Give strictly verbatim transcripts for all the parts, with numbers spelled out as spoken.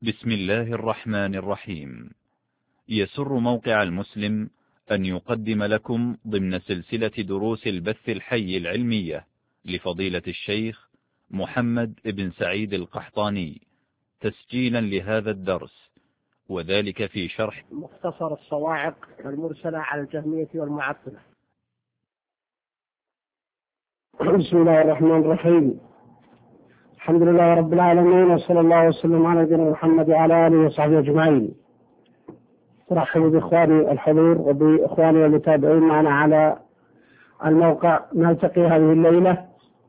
بسم الله الرحمن الرحيم. يسر موقع المسلم أن يقدم لكم ضمن سلسلة دروس البث الحي العلمية لفضيلة الشيخ محمد بن سعيد القحطاني تسجيلا لهذا الدرس، وذلك في شرح مختصر الصواعق المرسلة على الجهمية والمعطلة. بسم الله الرحمن الرحيم. الحمد لله رب العالمين، وصلى الله وسلم على نبينا محمد وعلى آله وصحبه أجمعين. أرحب بإخواني الحضور وبإخواني المتابعين معنا على الموقع. نلتقي هذه الليلة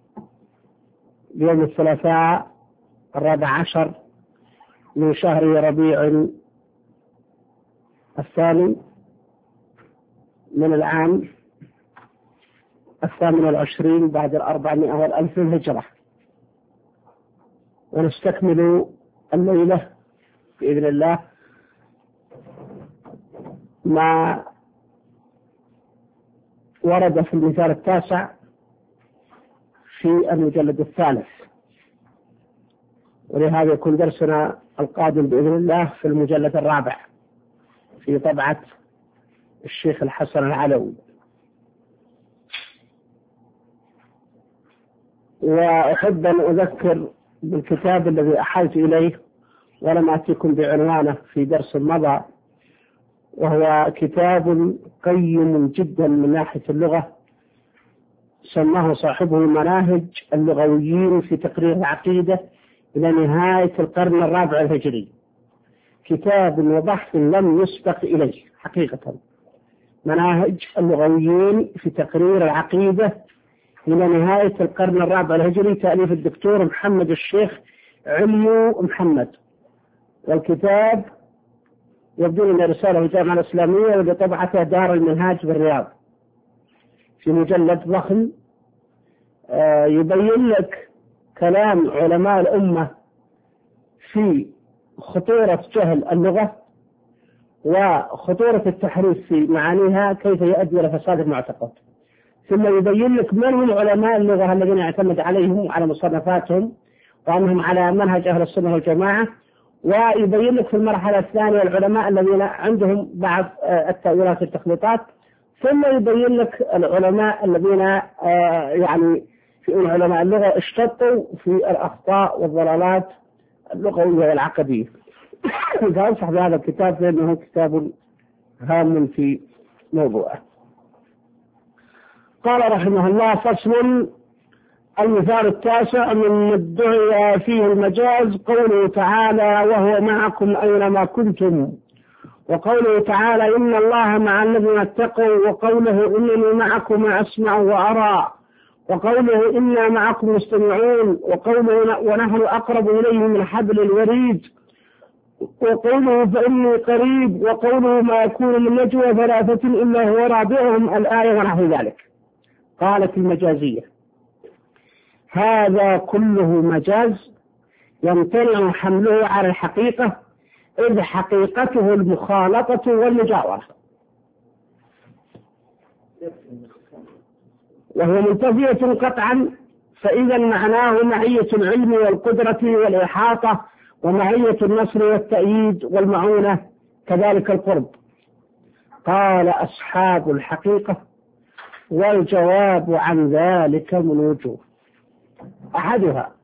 يوم الثلاثاء الرابع عشر من شهر ربيع الثاني من العام الثامن والعشرين بعد الأربعمائة والألف الهجرة، ونستكمل الليلة بإذن الله ما ورد في المثال التاسع في المجلد الثالث، ولهذا يكون درسنا القادم بإذن الله في المجلد الرابع في طبعة الشيخ الحسن العلوي. وأحب أن أذكر بالكتاب الذي أحلت إليه ولم أتيكم بعنوانه في درس مضى، وهو كتاب قيم جدا من ناحية اللغة، سماه صاحبه مناهج اللغويين في تقرير العقيدة إلى نهاية القرن الرابع الهجري. كتاب وبحث لم يسبق إليه حقيقة، مناهج اللغويين في تقرير العقيدة إلى نهاية القرن الرابع الهجري، تأليف الدكتور محمد الشيخ عليو محمد. والكتاب يبدو أن رسالة الجامعة الإسلامية وبطبعتها دار المنهاج بالرياض في مجلد ضخم يبين لك كلام علماء الأمة في خطورة جهل اللغة وخطورة التحريف في معانيها كيف يؤدي إلى فساد المعتقد، ثم يبين لك من هم علماء اللغة الذين يعتمد عليهم وعلى مصنفاتهم وأنهم على منهج أهل السنة والجماعة، ويبين لك في المرحلة الثانية العلماء الذين عندهم بعض التأويلات والتخليطات، ثم يبين لك العلماء الذين يعني في علماء اللغة اشتطوا في الأخطاء والضلالات اللغوية والعقدية. فأنصح بهذا الكتاب لأنه كتاب هام في موضوعه. قال رحمه الله: فصل. المثال التاسع من ادعي فيه المجاز قوله تعالى: وهو معكم أينما كنتم، وقوله تعالى: إن الله مع الذين اتقوا، وقوله: إنني معكم أسمع وأرى، وقوله: إنا معكم مستمعون، وقوله: ونحن أقرب إليه من حبل الوريد، وقوله: فإني قريب، وقوله: ما يكون من نجوى ثلاثة إلا هو رابعهم، الآية ونحو ذلك. قالت المجازية: هذا كله مجاز يمتنع حمله على الحقيقة، إذ حقيقته المخالطة والمجاورة، وهو منتفية قطعا، فإذا معناه معية العلم والقدرة والإحاطة، ومعية النصر والتأييد والمعونة، كذلك القرب. قال أصحاب الحقيقة: والجواب عن ذلك من وجوه. أحدها: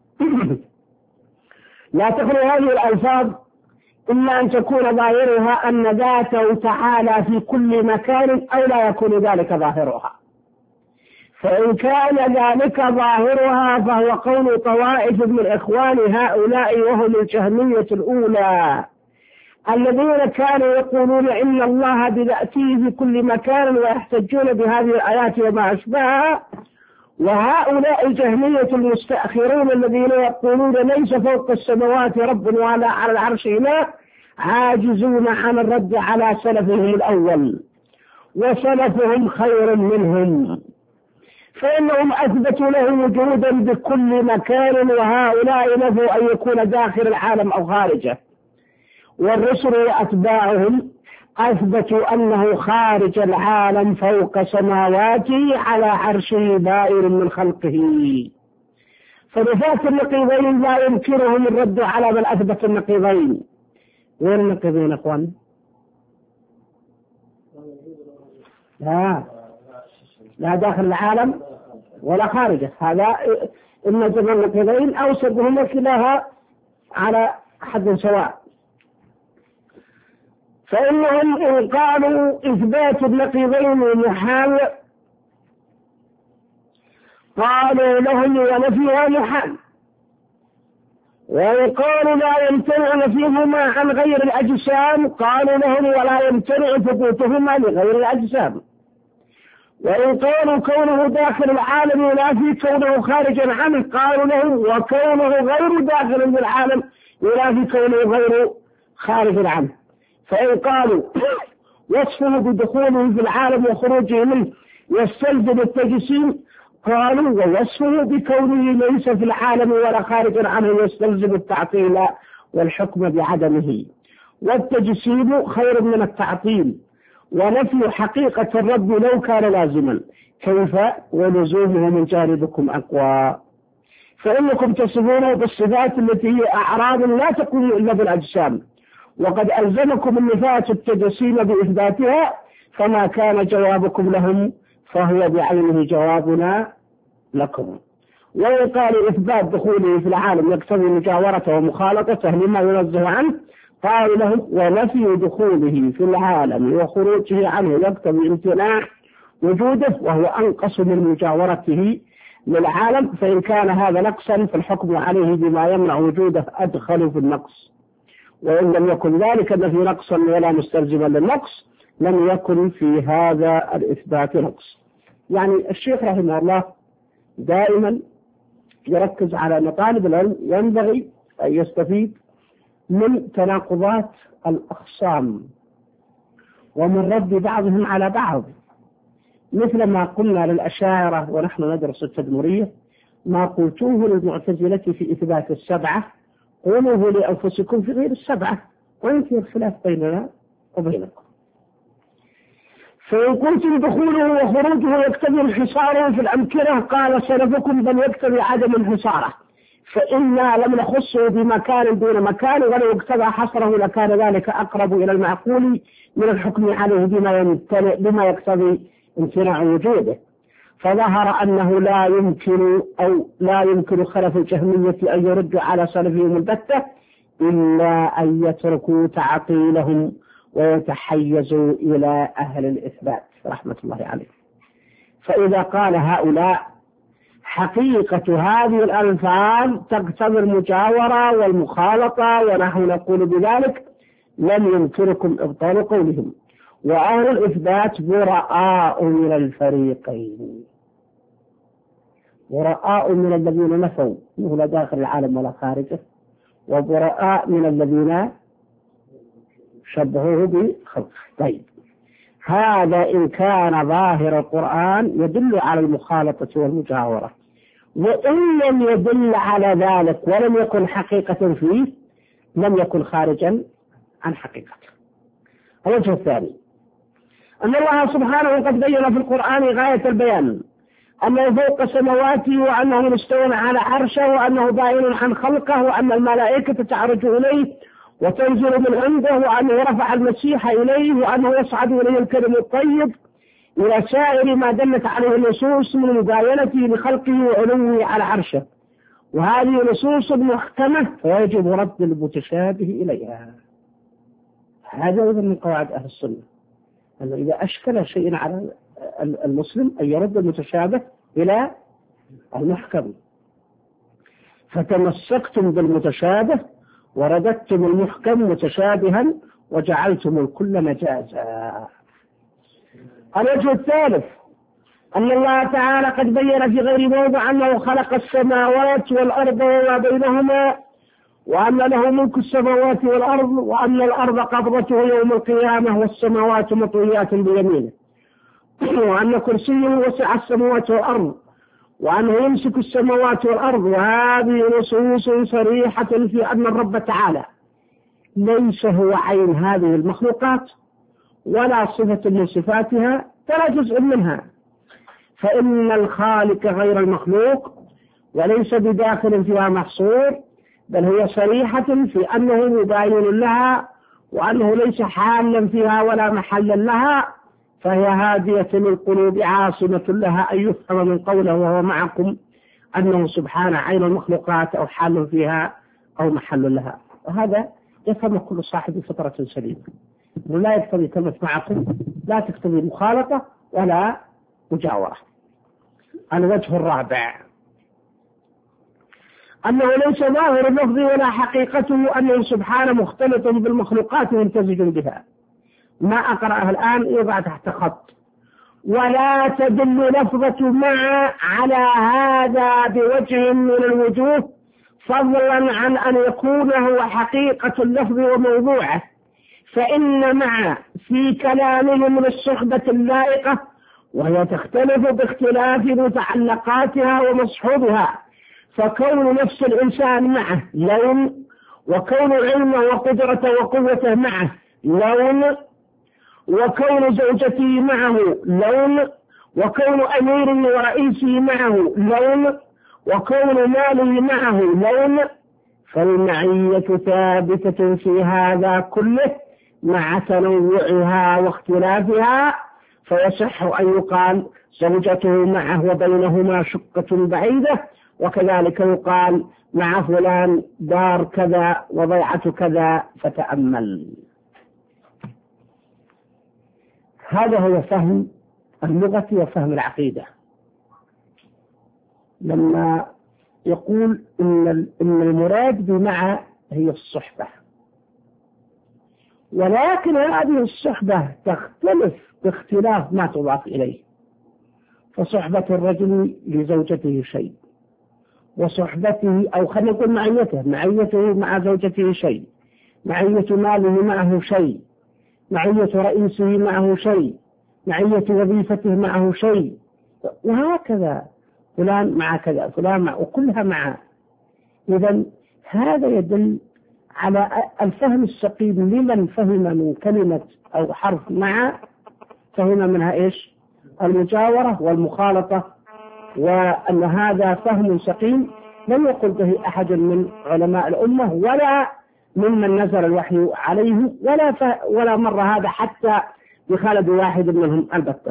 لا تخلو هذه الألفاظ إلا أن تكون ظاهرها أن ذاته تعالى في كل مكان، أو لا يكون ذلك ظاهرها. فإن كان ذلك ظاهرها فهو قول طوائف من إخوان هؤلاء، وهم الجهمية الأولى الذين كانوا يقولون إن الله بذاته في كل مكان، ويحتجون بهذه الآيات وما أشبهها. وهؤلاء الجهمية المستأخرون الذين يقولون ليس فوق السماوات رب ولا على العرش إله، عاجزون عن الرد على سلفهم الأول، وسلفهم خير منهم، فإنهم أثبتوا له وجودا بكل مكان، وهؤلاء نفوا أن يكون داخل العالم أو خارجه. والرسل وأتباعهم أثبتوا أنه خارج العالم فوق سماواته على عرشه بائر من خلقه. فنفاة النقيضين لا يمكنهم الرد على من أثبت النقيضين، وين النقيضين أخوان؟ لا لا داخل العالم ولا خارجه. هذا إما جمع النقيضين أو سبهما كلاها على حد سواء. فإنهم إن قالوا إثبات النقيضين محال قالوا لهم ونفيها محال، وإن قالوا لا يمتنع نفيهما عن غير الأجسام قالوا لهم ولا يمتنع ثبوتهما لغير الأجسام. وإن قالوا كونه داخل العالم ينافي كونه خارجا عنه قالوا لهم وكونه غير داخل بالعالم ينافي كونه غير خارج عنه. فإن قالوا وصفه بدخوله في العالم وخروجه منه يستلزم التجسيم قالوا ووصفه بكونه ليس في العالم ولا خارج عنه يستلزم التعطيل والحكم بعدمه. والتجسيم خير من التعطيل، ونفي حقيقة الرب لو كان لازما كيف ولزومه من جانبكم أقوى. فإنكم تصفونه بالصفات التي هي أعراض لا تكون إلا بالأجسام، وقد ألزمكم النفاة التجسيم بإثباتها، فما كان جوابكم لهم فهو بعينه جوابنا لكم. وإن قال إثبات دخوله في العالم يقتضي مجاورته ومخالطته لما ينزه عنه قالوا له ونفي دخوله في العالم وخروجه عنه يقتضي امتناع وجوده وهو أنقص من مجاورته للعالم، فإن كان هذا نقصا فالحكم عليه بما يمنع وجوده أدخل في النقص، وإن لم يكن ذلك النفي نقصا ولا مستلزما للنقص لم يكن في هذا الإثبات نقص. يعني الشيخ رحمه الله دائما يركز على مطالب العلم، ينبغي أن يستفيد من تناقضات الأخصام ومن رد بعضهم على بعض، مثل ما قلنا للأشاعرة ونحن ندرس التدمرية ما قلتوه للمعتزلة في إثبات السبعة قولوه لأنفسكم في غير السبعة وينفي الخلاف بيننا وبينكم. فإن قلتم دخوله وخروجه يقتضي انحصاره في الأمكنة قال سلفكم بل يقتضي عدم انحصاره، فإنا لم نخصه بمكان دون مكان، ولو اقتضى حصره لكان ذلك أقرب إلى المعقول من الحكم عليه بما يمتنع بما يقتضي امتناع وجوده. فظهر أنه لا يمكن أو لا يمكن خلف الجهمية أن يردوا على سلفهم البتة إلا أن يتركوا تعطيلهم ويتحيزوا إلى أهل الإثبات رحمة الله عليه. فإذا قال هؤلاء حقيقة هذه الألفاظ تقتضي المجاورة والمخالطة ونحن نقول بذلك لم يمكنكم إبطال قولهم، وأهل الإثبات براء من الفريقين، براء من الذين نفوا أنه لا داخل العالم ولا خارجه، وبراء من الذين شبهوه بخلقه. طيب هذا إن كان ظاهر القرآن يدل على المخالطة والمجاورة، وإن لم يدل على ذلك ولم يكن حقيقة فيه لم يكن خارجا عن حقيقته. الوجه الثاني أن الله سبحانه قد بين في القرآن غاية البيان أنه فوق سماواته وأنه مستوى على عرشه وأنه بائن عن خلقه وأن الملائكة تعرج إليه وتنزل من عنده وأنه رفع المسيح إليه وأنه يصعد إليه الكلم الطيب إلى سائر ما دلت عليه النصوص من مباينته لخلقه وعلوه على عرشه، وهذه نصوص محكمة فيجب رد المتشابه إليها. هذا أيضا من قواعد أهل السنة أنه إذا أشكل شيء على المسلم أن يرد المتشابه إلى المحكم، فتمسكتم بالمتشابه ورددتم المحكم متشابها وجعلتم الكل مجازا. الوجه الثالث أن الله تعالى قد بين في غير موضع أنه خلق السماوات والأرض وما بينهما وأن له ملك السماوات والأرض وأن الأرض قبضته يوم القيامة والسماوات مطويات بيمينه وأن كرسيه وسع السماوات والأرض وأنه يمسك السماوات والأرض. وهذه نصوص صريحة في أن الرب تعالى ليس هو عين هذه المخلوقات ولا صفة من صفاتها ولا جزء منها، فإن الخالق غير المخلوق وليس بداخل فيها محصور، بل هي صريحة في أنه مباين لها وأنه ليس حالا فيها ولا محلا لها، فهي هادية للقلوب عاصمة لها أن يفهم من قوله وهو معكم أنه سبحانه عين المخلوقات أو حال فيها أو محل لها. وهذا يفهم كل صاحب فطرة سليمة، ولا يقتضي كلمة معكم لا تقتضي مخالطة ولا مجاورة. الوجه الرابع أنه ليس ظاهر اللفظ ولا حقيقته أنه سبحانه مختلط بالمخلوقات وممتزج بها. ما أقرأه الآن يضع تحت خط. ولا تدل لفظة مع على هذا بوجه من الوجوه، فضلا عن أن يكون هو حقيقة اللفظ وموضوعه، فإن مع في كلامه من الصحبة اللائقة، وهي تختلف باختلاف متعلقاتها ومصحوبها، فكون نفس الإنسان معه لون، وكون علمه وقدرته وقوته معه لون، وكون زوجته معه لون، وكون أمير ورئيسه معه لون، وكون ماله معه لون، فالمعية ثابتة في هذا كله مع تنوعها واختلافها، فيصح أن يقال زوجته معه وبينهما شقة بعيدة، وكذلك يقال مع فلان دار كذا وضيعة كذا، فتأمل. هذا هو فهم اللغة وفهم العقيدة. لما يقول إن إن المراد بمع هي الصحبة، ولكن هذه الصحبة تختلف باختلاف ما تضاف إليه، فصحبة الرجل لزوجته شيء، وصحبته أو خلينا نقول معيته معيته مع زوجته شيء، معية ماله معه شيء، معية رئيسه معه شيء، معية وظيفته معه شيء، وهكذا فلان مع كذا فلان مع، وكلها مع. إذن هذا يدل على الفهم السقيم لمن فهم من كلمة أو حرف مع، فهم منها إيش؟ المجاورة والمخالطة، وأن هذا فهم سقيم لم يقل به أحد من علماء الأمة ولا ممن نزل الوحي عليه، ولا ف... ولا مر هذا حتى بخالد واحد منهم البتة.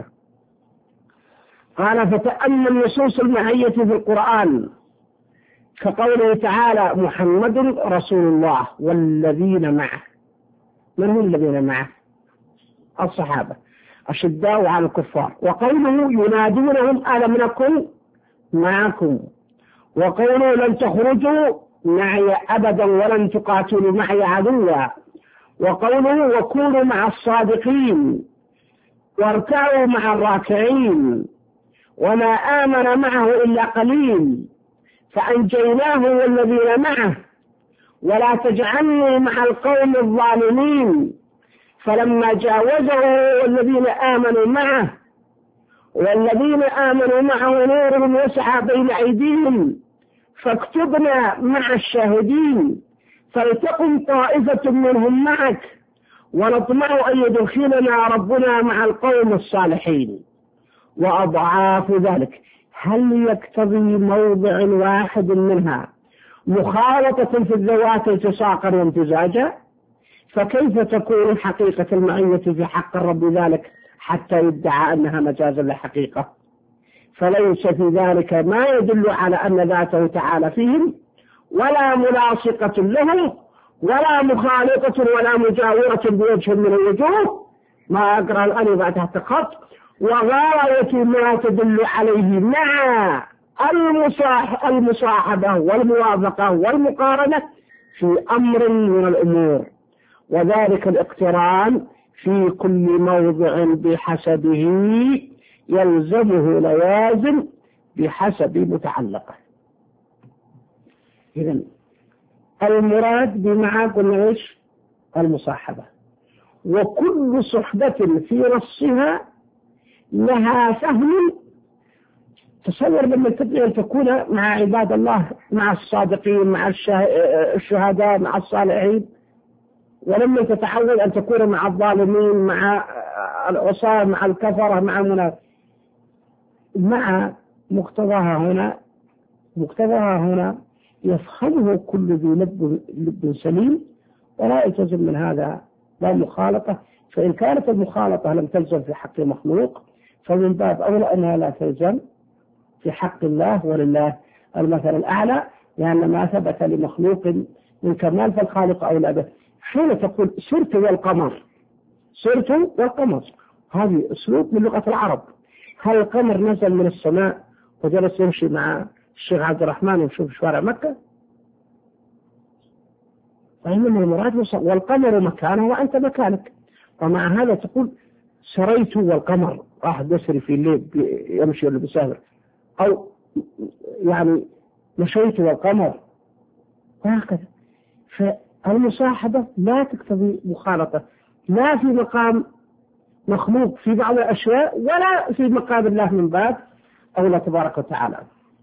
قال فتأمل نصوص المعية في القرآن كقوله تعالى محمد رسول الله والذين معه. من هم الذين معه؟ الصحابة أشداء على الكفار. وقوله ينادونهم ألم نكن معكم، وقوله لن تخرجوا معي أبدا ولن تقاتلوا معي عدوا، وقوله وكونوا مع الصادقين واركعوا مع الراكعين، وما آمن معه إلا قليل فأنجيناه والذين معه ولا تجعلني مع القوم الظالمين، فلما جاوزه والذين آمنوا معه والذين آمنوا معه نور يسعى بين أيديهم فاكتبنا مع الشاهدين، فلتقم طائفة منهم معك ونطمع أن يدخلنا ربنا مع القوم الصالحين. وأضعاف ذلك هل يقتضي موضع واحد منها مخالطة في الذوات التصاقا وامتزاجا؟ فكيف تكون حقيقة المعية في حق الرب ذلك حتى يدعى أنها مجازا لحقيقة؟ فليس في ذلك ما يدل على أن ذاته تعالى فيهم، ولا ملاصقة له، ولا مخالطة ولا مجاورة بوجه من الوجوه. ما أقرأ الآن بعد تحت خط. وغاية ما تدل عليه مع المصاحبة والموافقة والمقارنة في أمر من الأمور، وذلك الاقتران في كل موضع بحسبه يلزمه لوازم بحسب متعلقه. إذن المراد بمع قلنا إيش؟ المصاحبة، وكل صحبة في نصها لها فهم. تصور لما تبدأ أن تكون مع عباد الله، مع الصادقين، مع الشهداء، مع الصالحين، ولما تتحول أن تكون مع الظالمين، مع العصاة، مع الكفرة، مع المنافقين، مع مقتضاها هنا مقتضاها هنا يفهمه كل ذي لب لب سليم، ولا يلتزم من هذا لا مخالطة. فإن كانت المخالطة لم تلزم في حق المخلوق فمن باب أولى أنها لا تلزم في حق الله، ولله المثل الأعلى، لأن ما ثبت لمخلوق من كمال فالخالق أولى به. حين تقول سرت والقمر، سرت والقمر، هذه أسلوب من لغة العرب. هل القمر نزل من السماء وجلس يمشي مع الشيخ عبد الرحمن ويشوف شوارع مكة؟ فإنما المراد والقمر مكانه وأنت مكانك. ومع هذا تقول سريت والقمر، واحد يسري في الليل يمشي ولا بيسافر، أو يعني مشيت والقمر، وهكذا. فالمصاحبة لا تقتضي مخالطة، لا في مقام مخلوق في بعض الأشياء ولا في مقام الله من باب أولى تبارك وتعالى.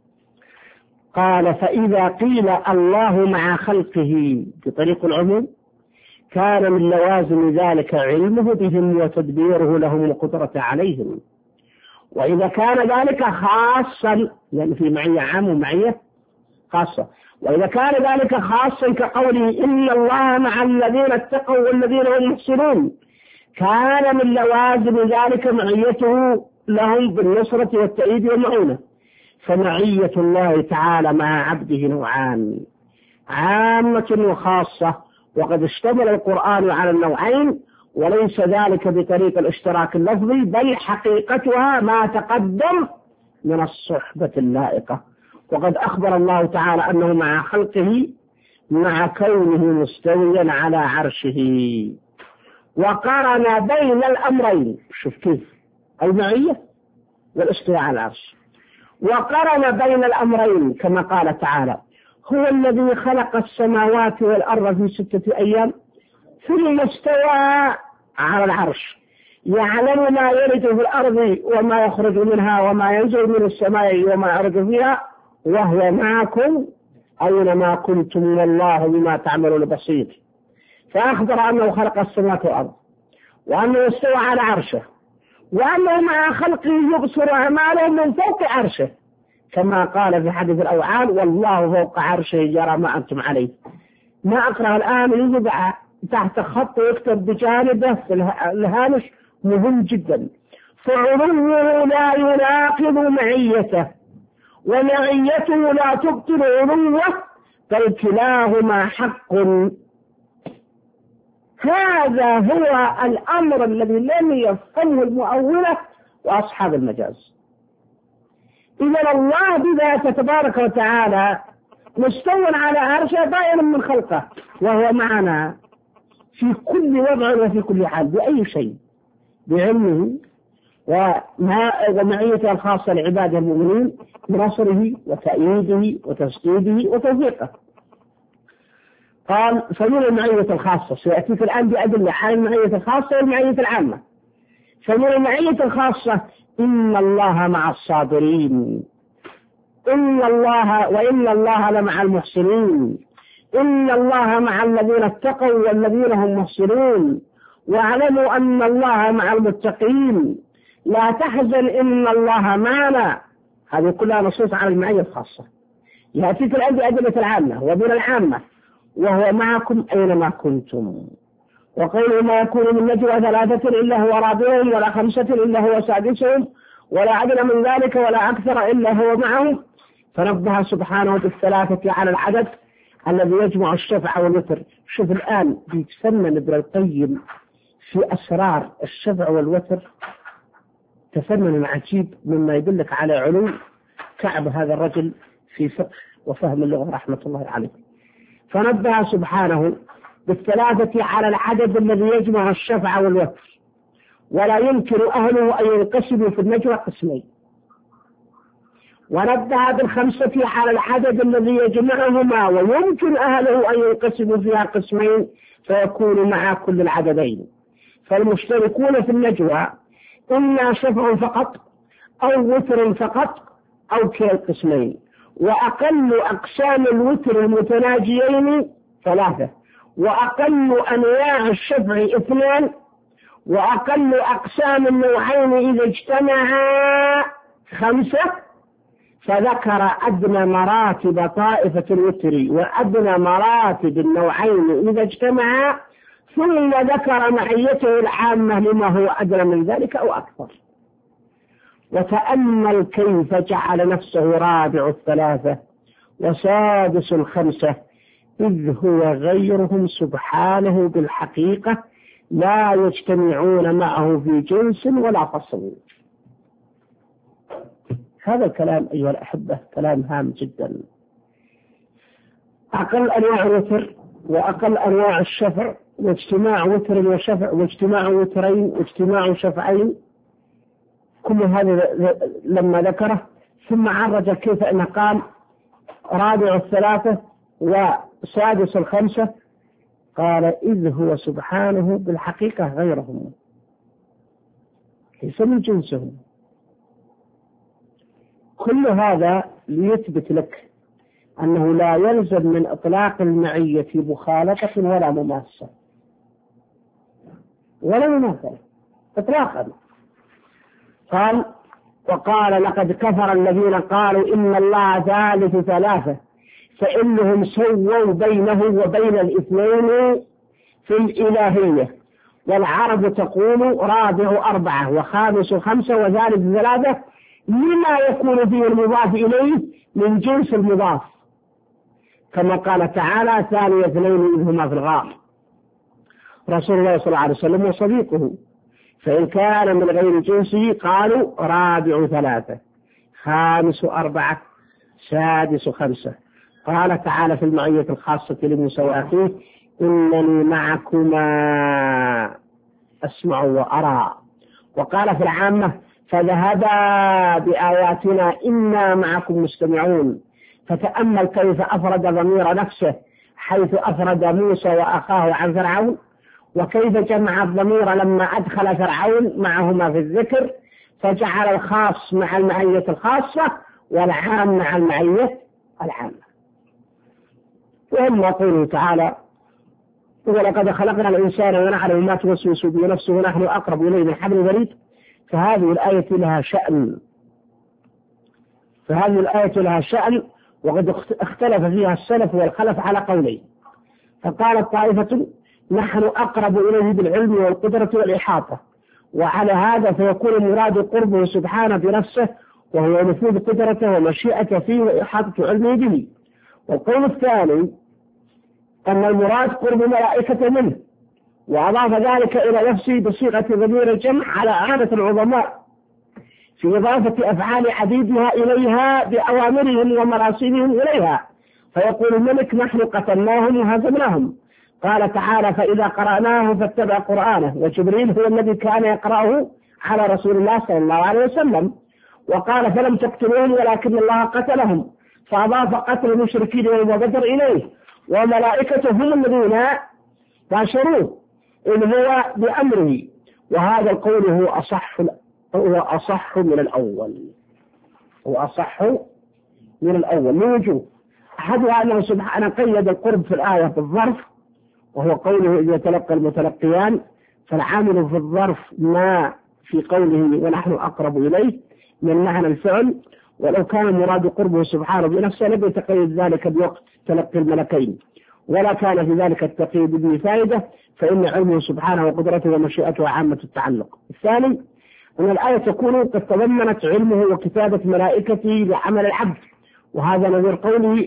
قال فإذا قيل الله مع خلقه بطريق العموم كان من لوازم ذلك علمه بهم وتدبيره لهم وقدرة عليهم. وإذا كان ذلك خاصا، يعني في معية عام ومعية خاصة، وإذا كان ذلك خاصا كقوله إن الله مع الذين اتقوا والذين هم محسنون كان من لوازم ذلك معيته لهم بالنصرة والتأييد والمعونة. فمعية الله تعالى مع عبده نوعان، عامة وخاصة، وقد اشتمل القرآن على النوعين، وليس ذلك بطريق الاشتراك اللفظي، بل حقيقتها ما تقدم من الصحبة اللائقة. وقد أخبر الله تعالى أنه مع خلقه مع كونه مستويا على عرشه، وقارن بين الأمرين، شوف كيف المعية والاستواء على العرش، وقارن بين الأمرين كما قال تعالى هو الذي خلق السماوات والأرض في ستة أيام ثم استوى على العرش يعلم ما يلج في الأرض وما يخرج منها وما ينزل من السماء وما يعرج فيها وهو معكم أينما كنتم والله بما تعملون بصير. فأخبر أنه خلق السماوات والأرض، وأنه استوى على عرشه، وأنه مع خلقه يبصر أعمالهم من فوق عرشه، كما قال في حديث الأوعال والله فوق عرشه يرى ما أنتم عليه. ما أقرأ الآن يجب تحت خط ويكتب بجانبه في الهامش مهم جدا. فعلوه لا يناقض معيته، ومعيته لا تبطل علوه، بل كلاهما حق. هذا هو الأمر الذي لم يفهمه المؤولة وأصحاب المجاز. إذا الله بذاته تبارك وتعالى مستوى على عرشه دائما من خلقه، وهو معنا في كل وضع وفي كل حال بأي شيء بعلمه ومعيته الخاصة لعباده المؤمنين بنصره وتأييده وتسديده وتوفيقه. قال فمن المعية الخاصة، سيأتيك الآن بأدلة على المعية الخاصة والمعية العامة. فمن المعية الخاصة إن الله مع الصابرين، إن الله وإن الله لمع المحسنين، إن الله مع الذين اتقوا والذين هم محسنون، واعلموا أن الله مع المتقين، لا تحزن إن الله معنا. هذه كلها نصوص على المعية الخاصة. يأتيك الآن بأدلة العامة وبين العامة وهو معكم أينما كنتم. وقوله ما يكون من نجوى ثلاثة إلا هو رابعهم ولا خمسة إلا هو سادسهم ولا أدنى من ذلك ولا أكثر إلا هو معهم. فنبه سبحانه بالثلاثة على العدد الذي يجمع الشفع والوتر. شوف الآن بيتفنن ابن القيم في أسرار الشفع والوتر تفنن عجيب مما يدلك على علو كعب هذا الرجل في فقه وفهم اللغة رحمة الله عليه. فنبه سبحانه بالثلاثة على العدد الذي يجمع الشفع والوتر، ولا يمكن أهله أن ينقسموا في النجوى قسمين. ونبه بالخمسة على العدد الذي يجمعهما ويمكن أهله أن ينقسموا فيها قسمين فيكون مع كل العددين. فالمشتركون في النجوى إما شفع فقط أو وتر فقط أو كلا القسمين. وأقل أقسام الوتر المتناجيين ثلاثة، وأقل أنواع الشفع اثنان، وأقل أقسام النوعين إذا اجتمعا خمسة. فذكر أدنى مراتب طائفة الوتر وأدنى مراتب النوعين إذا اجتمعا، ثم ذكر معيته العامة لما هو أدنى من ذلك أو أكثر. وتأمل كيف جعل نفسه رابع الثلاثة وسادس الخمسة، إذ هو غيرهم سبحانه بالحقيقة لا يجتمعون معه في جنس ولا فصل. هذا الكلام أيها الأحبة كلام هام جدا. أقل أنواع الوتر وأقل أنواع الشفع، واجتماع وتر وشفع، واجتماع وترين واجتماع شفعين، كل هذا لما ذكره ثم عرج كيف أنه قال رابع الثلاثة وسادس الخمسة، قال إذ هو سبحانه بالحقيقة غيرهم ليس من جنسهم. كل هذا ليثبت لك أنه لا يلزم من إطلاق المعية مخالفة ولا مماثلة ولا مماثلة إطلاقا. قال وقال لقد كفر الذين قالوا إن الله ثالث ثلاثة فإنهم سووا بينه وبين الاثنين في الإلهية، والعرب تقول رابع أربعة وخامس خمسة وثالث ثلاثة لما يكون فيه المضاف إليه من جنس المضاف، كما قال تعالى ثاني اثنين إذ هما في الغار رسول الله صلى الله عليه وسلم وصديقه، فإن كان من غير جنسه قالوا رابع ثلاثة خامس أربعة سادس خمسة. قال تعالى في المعية الخاصة لموسى وأخيه إنني معكما أسمع وأرى. وقال في العامة فذهبا بآياتنا إنا معكم مستمعون. فتأمل كيف أفرد ضمير نفسه حيث أفرد موسى وأخاه عن فرعون، وكيف جمع الضمير لما أدخل فرعون معهما في الذكر، فجعل الخاص مع المعية الخاصة والعام مع المعية العامة. وأما قوله تعالى ولقد خلقنا الإنسان ونعلم ما توسوس به نفسه ونحن أقرب إليه من حبل الوريد، فهذه الآية لها شأن فهذه الآية لها شأن وقد اختلف فيها السلف والخلف على قولين. فقالت طائفة نحن أقرب إليه بالعلم والقدرة والإحاطة، وعلى هذا فيكون المراد قربه سبحانه بنفسه وهو نفوذ قدرته ومشيئته فيه وإحاطة علمه به. والقول الثاني أن المراد قرب ملائكة منه، وأضاف ذلك إلى نفسه بصيغة ضمير الجمع على عادة العظماء في إضافة أفعال عديدها إليها بأوامرهم ومراسيمهم إليها، فيقول الملك نحن قتلناهم وهزمناهم. قال تعالى فإذا قرأناه فاتبع قرآنه، وجبريل هو الذي كان يقرأه على رسول الله صلى الله عليه وسلم. وقال فلم تقتلوهم ولكن الله قتلهم، فأضاف قتل المشركين يوم بدر إليه، وملائكته هم الذين باشروه إن هو بأمره. وهذا القول هو أصح هو أصح من الأول هو أصح من الأول من وجوه. أحدها أنه سبحانه قيد القرب في الآية بالظرف، وهو قوله إذا تلقى المتلقيان، فالعامل في الظرف ما في قوله ونحن أقرب إليه من معنى الفعل، ولو كان المراد قربه سبحانه بنفسه لم يتقيد ذلك بوقت تلقي الملكين، ولا كان في ذلك التقييد بدون فائدة، فإن علمه سبحانه وقدرته ومشيئته عامة التعلق. الثاني أن الآية تكون قد تضمنت علمه وكتابة ملائكته لعمل العبد، وهذا نظير قوله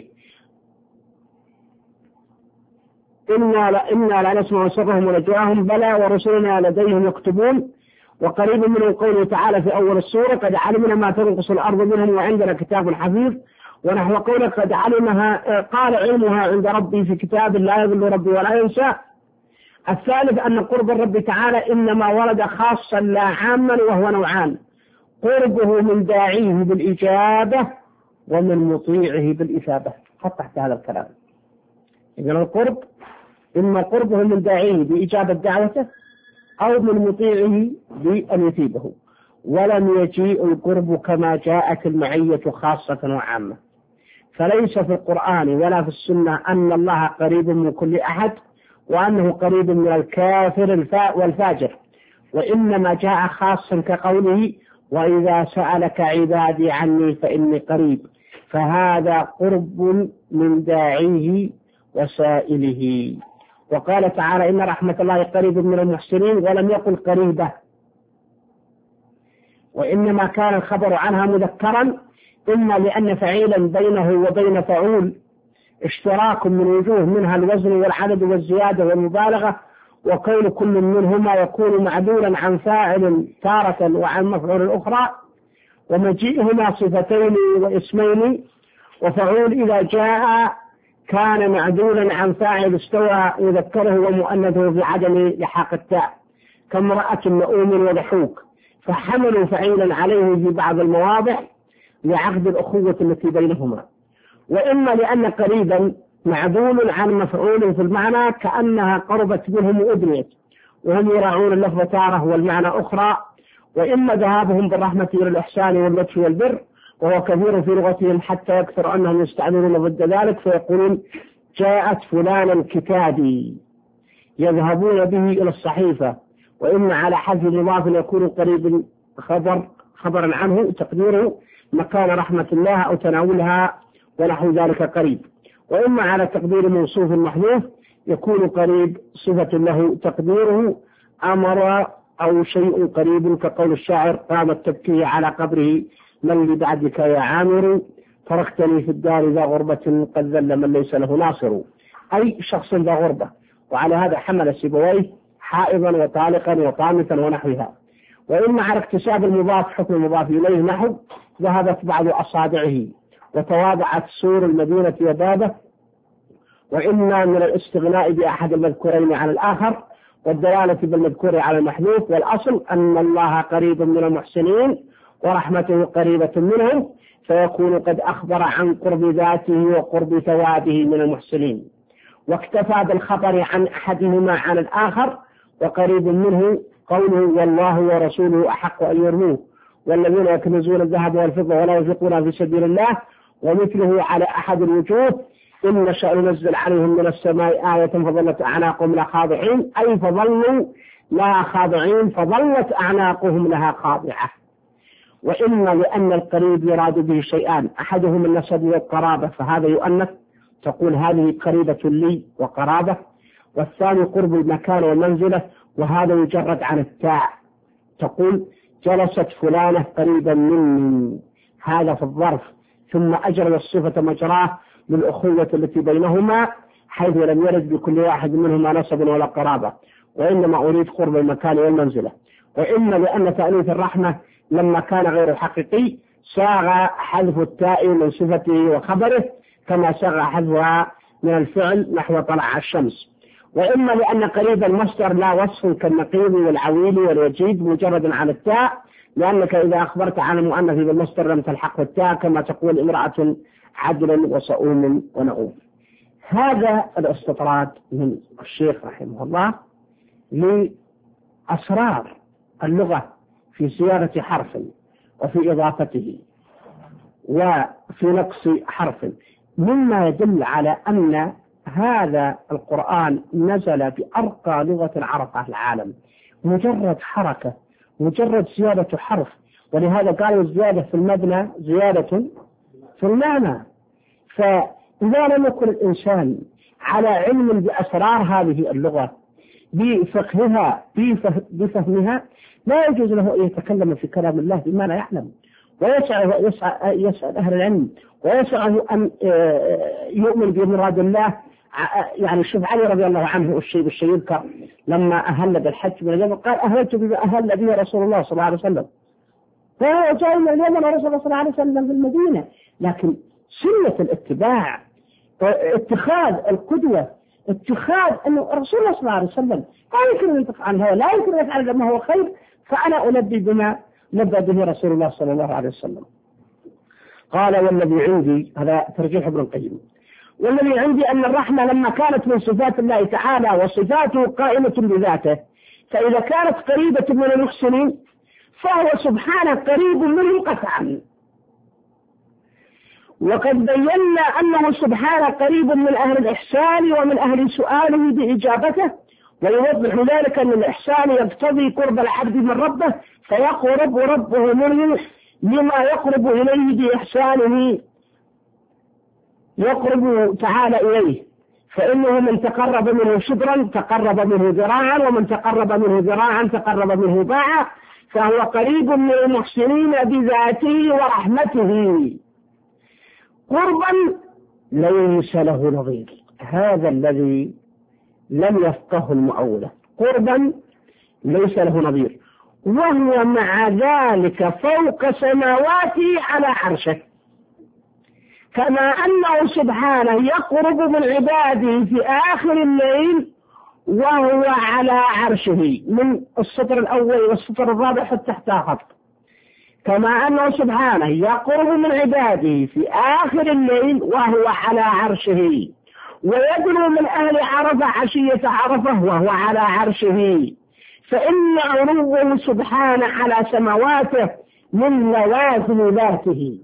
إنا لا, إنا لا نسمع سرهم ونجواهم بلى ورسلنا لديهم يكتبون. وقريب منه قوله تعالى في أول السورة قد علمنا ما تنقص الأرض منهم وعندنا كتاب حفيظ، ونحو قوله قد علمها قال علمها عند ربي في كتاب لا يضل ربي ولا ينسى. الثالث أن قرب الرب تعالى إنما ورد خاصا لا عاما، وهو نوعان: قربه من داعيه بالإجابة ومن مطيعه بالإثابة. خط تحت هذا الكلام. إذن القرب إما قربه من داعيه بإجابة دعوته أو من مطيعه بأن يثيبه، ولم يجيء القرب كما جاءت المعية خاصة وعامة. فليس في القرآن ولا في السنة أن الله قريب من كل أحد وأنه قريب من الكافر والفاجر، وإنما جاء خاصا كقوله وإذا سألك عبادي عني فإني قريب، فهذا قرب من داعيه وسائله. وقال تعالى إن رحمة الله قريب من المحسنين، ولم يقل قريبة، وإنما كان الخبر عنها مذكرا، إما لأن فعيلا بينه وبين فعول اشتراك من وجوه، منها الوزن والعدد والزيادة والمبالغة، وكون كل منهما يكون معدولا عن فاعل تارة وعن مفعول أخرى، ومجيئهما صفتين واسمين. وفعول إذا جاء كان معدولا عن فاعل استوى مذكره ومؤنثه في عدم لحاق التاء، كامرأة مؤوم وضحوك، فحملوا فعيلا عليه في بعض المواضع لعقد الأخوة التي بينهما. وإما لأن قريبا معدول عن مفعول في المعنى، كأنها قربت منهم وأدنيت، وهم يراعون اللفظ تارة والمعنى أخرى. وإما ذهابهم بالرحمة إلى الإحسان واللطف والبر، وهو كثير في لغتهم حتى يكثر أنهم يستعملون ضد ذلك، فيقولون جاءت فلانا كتابي، يذهبون به إلى الصحيفة. وإما على حذف مضاف يكون قريب خبر خبرا عنه تقديره مكان رحمة الله أو تناولها ونحو ذلك قريب. وإما على تقدير موصوف محذوف يكون قريب صفة له تقديره أمر أو شيء قريب، كقول الشاعر قامت تبكي على قبره من لبعدك يا عامر، تركتني في الدار ذا غربة قد ذل من ليس له ناصر، أي شخص ذا غربة. وعلى هذا حمل سيبويه حائضا وطالقا وطامثا ونحوها. وإما على اكتساب المضاف حكم المضاف إليه نحو ذهبت بعض أصابعه وتواضعت سور المدينة وبابه. وإما من الاستغناء بأحد المذكورين على الآخر والدلالة بالمذكور على المحذوف. والأصل أن الله قريب من المحسنين ورحمته قريبة منهم، فيكون قد أخبر عن قرب ذاته وقرب ثوابه من المحسنين، واكتفى بالخبر عن أحدهما عن الآخر. وقريب منه قوله والله ورسوله أحق أن يرموه، والذين يكنزون الذهب والفضة ولا ينفقونها في سبيل الله. ومثله على أحد الوجوه إن نشأ ننزل عليهم من السماء آية فظلت أعناقهم لها خاضعين، أي فظلوا لها خاضعين، فظلت أعناقهم لها خاضعة. وإما لأن القريب يراد به شيئان، أحدهما النسب والقرابة، فهذا يؤنث تقول هذه قريبة لي وقرابة، والثاني قرب المكان والمنزلة، وهذا يجرد عن التاء تقول جلست فلانة قريبا مني، هذا في الظرف، ثم أجرى الصفة مجراه للأخوة التي بينهما، حيث لم يرد بكل واحد منهما نسب ولا قرابة، وإنما أريد قرب المكان والمنزلة. وإما لأن تأنيث الرحمة لما كان غير حقيقي ساغ حذف التاء من صفته وخبره، كما ساغ حذفها من الفعل نحو طلع الشمس. وإما لأن قريب المصدر لا وصف كالنقيض والعويل والوجيد مجرد على التاء، لأنك إذا أخبرت عن المؤنث بالمصدر لم تلحقه التاء، كما تقول امرأة عدل وصؤوم ونؤوم. هذا الاستطراد من الشيخ رحمه الله لأسرار اللغة في صياغة حرف وفي إضافته وفي نقص حرف، مما يدل على أن هذا القرآن نزل بأرقى لغة عرفها العالم، مجرد حركة، مجرد زيادة حرف. ولهذا قالوا الزيادة في المبنى زيادة في المعنى. فإذا لم يكن الإنسان على علم بأسرار هذه اللغة بفقهها بفهمها لا يجوز له أن يتكلم في كلام الله بما لا يعلم، ويسعى يسعى يسأل أهل العلم، ويسعى أن يؤمن بمراد الله. يعني شوف علي رضي الله عنه الشيء بالشيء يذكر لما أهل بالحج من اليمن قال أهلت بما أهل به رسول الله صلى الله عليه وسلم، فهو جاء من اليمن ورسول الله صلى الله عليه وسلم في المدينة. لكن سنة الاتباع، اتخاذ القدوة، اتخاذ أنه رسول الله صلى الله عليه وسلم لا يمكن أن ينطق عن هذا، لا يمكن أن يفعل ما هو خير، فأنا أنبي بما نبأ به رسول الله صلى الله عليه وسلم. قال والذي عندي، هذا ترجيح ابن القيم، والذي عندي أن الرحمة لما كانت من صفات الله تعالى وصفاته قائمة بذاته، فإذا كانت قريبة من المحسنين فهو سبحانه قريب منهم قطعا. وقد بينا أنه سبحانه قريب من أهل الإحسان ومن أهل سؤاله بإجابته، ويوضح ذلك أن الإحسان يقتضي قرب العبد من ربه، فيقرب ربه منه لما يقرب إليه بإحسانه، يقرب تعالى إليه، فإنه من تقرب منه شبرا تقرب منه ذراعا، ومن تقرب منه ذراعا تقرب منه باعا، فهو قريب من المحسنين بذاته ورحمته قربا ليس له نظير. هذا الذي لم يفقه المؤولة، قربا ليس له نظير، وهو مع ذلك فوق سماواته على عرشه، كما أنه سبحانه يقرب من عباده في آخر الليل وهو على عرشه، من السطر الأول والسطر الرابع حتى تحت خط، كما أنه سبحانه يقرب من عباده في آخر الليل وهو على عرشه، ويدنو من أهل عرفة عشية عرفة وهو على عرشه، فإن علوه سبحانه على سماواته من لوازم ذاته،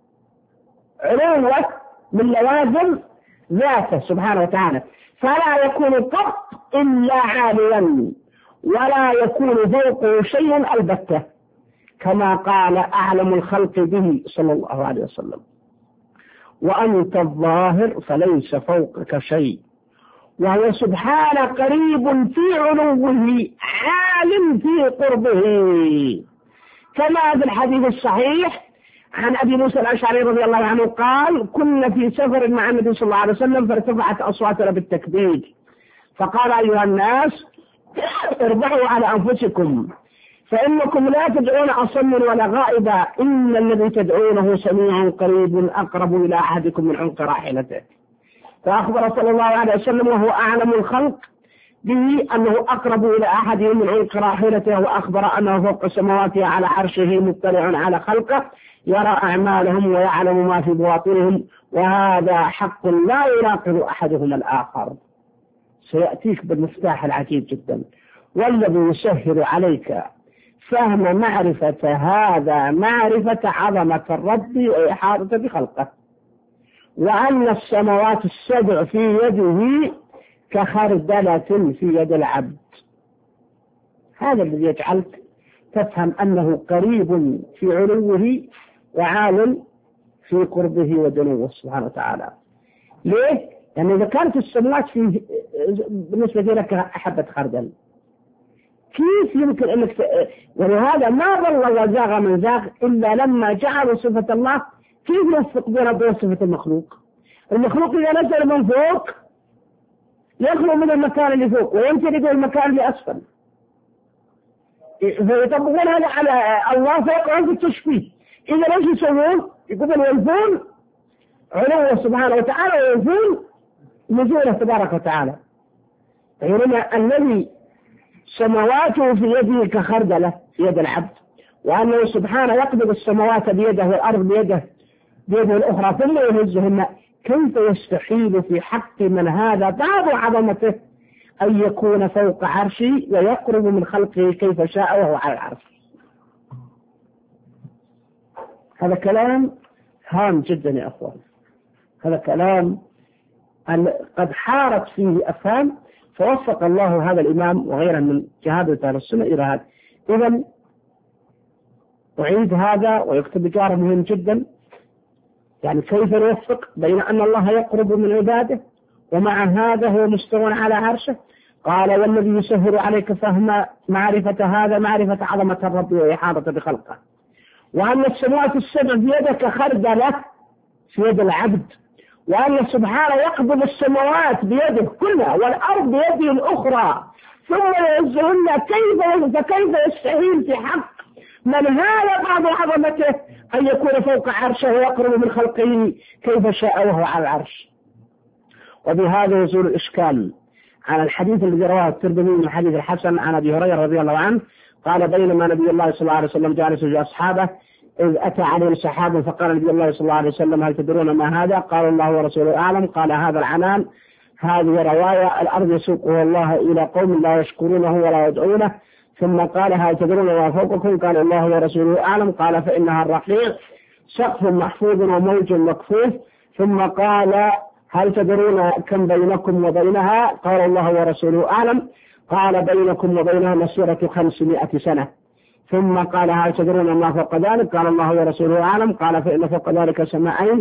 علوه من لوازم ذاته سبحانه وتعالى، فلا يكون قط إلا عاليا، ولا يكون فوقه شيء البتة، كما قال أعلم الخلق به صلى الله عليه وسلم: وأنت الظاهر فليس فوقك شيء. وهو سبحانه قريب في علوه عالم في قربه، كما في الحديث الصحيح عن أبي موسى الأشعري رضي الله عنه قال: كنا في سفر مع النبي صلى الله عليه وسلم فارتفعت أصواتنا بالتكبير، فقال: أيها الناس اربعوا على أنفسكم، فإنكم لا تدعون أصم ولا غائبا، إن الذي تدعونه سميع قريب أقرب إلى أحدكم من عنق راحلته. فأخبر صلى الله عليه وسلم وهو أعلم الخلق به أنه أقرب إلى أحدهم من عنق راحلته، وأخبر أنه فوق سماواته على عرشه مطلع على خلقه، يرى أعمالهم ويعلم ما في بواطنهم، وهذا حق لا يناقض أحدهما الآخر. سيأتيك بالمفتاح العجيب جدا، والذي يسهل عليك فهم معرفة هذا معرفة عظمة الرب وإحاطة بخلقه، وأن السماوات السبع في يده كخردلة في يد العبد. هذا الذي يجعلك تفهم أنه قريب في علوه وعال في قربه ودنوه سبحانه وتعالى. ليه؟ لأن إذا كانت السماوات في بالنسبة لك حبة خردل، كيف يمكن أنك ت... ولهذا ما ضل وزاغ من زاغ إلا لما جعلوا صفة الله كيف نفق بين وبين صفة المخلوق. المخلوق إذا نزل من فوق يخلو من المكان اللي فوق وينتهي إلى المكان اللي أسفل، فيطبقون هذا على الله فوق عنده التشبيه. إذا ليش يسوون؟ يقولون ينفون علوه سبحانه وتعالى وينفون نزوله تبارك وتعالى. بينما الذي سماواته في يده كخردلة في يد العبد، وأنه سبحانه يقبض السماوات بيده والأرض بيده بيده الأخرى ثم يهزهن، كيف يستحيل في حق من هذا بعض عظمته أن يكون فوق عرشه ويقرب من خلقه كيف شاء وهو على العرش؟ هذا كلام هام جدا يا أخوان، هذا كلام قد حارت فيه أفهام، فوفق الله هذا الإمام وغيره من جهادة أهل السنة إلى هذا. إذن أعيد هذا ويكتب بجاره مهم جدا، يعني كيف نوفق بين أن الله يقرب من عباده ومع هذا هو مستوى على عرشه. قال: والذي يسهل عليك فهم معرفة هذا معرفة عظمة الرب وإحاطة بخلقه، وأن السماوات السبع بيدك خردلة في يد العبد، وأن سبحانه يقبض السماوات بيده كلها والأرض بيده الأخرى ثم يهزهن، كيف فكيف يستحيل في حق من هذا بعض عظمته أن يكون فوق عرشه ويقرب من خلقه كيف شاء وهو على العرش. وبهذا يزول الإشكال على الحديث الذي رواه الترمذي من حديث الحسن عن أبي هريرة رضي الله عنه قال: بينما نبي الله صلى الله عليه وسلم جالس مع أصحابه إذ أتى عليه سحاب فقال نبي الله صلى الله عليه وسلم: هل تدرون ما هذا؟ قال: الله ورسوله أعلم. قال: هذا العنان، هذه رواية الأرض يسوقها الله إلى قوم لا يشكرونه ولا يدعونه. ثم قال: هل تدرون ما فوقكم؟ قال: الله ورسوله أعلم. قال: فإنها الرقيق، سقف محفوظ وموج مكفوف. ثم قال: هل تدرون كم بينكم وبينها؟ قال: الله ورسوله أعلم. قال: بينكم وبينها مسيرة خمسمائة سنة. ثم قال: هل تدرون ما فوق ذلك؟ قال: الله ورسوله أعلم. قال: فإن فوق ذلك سماءين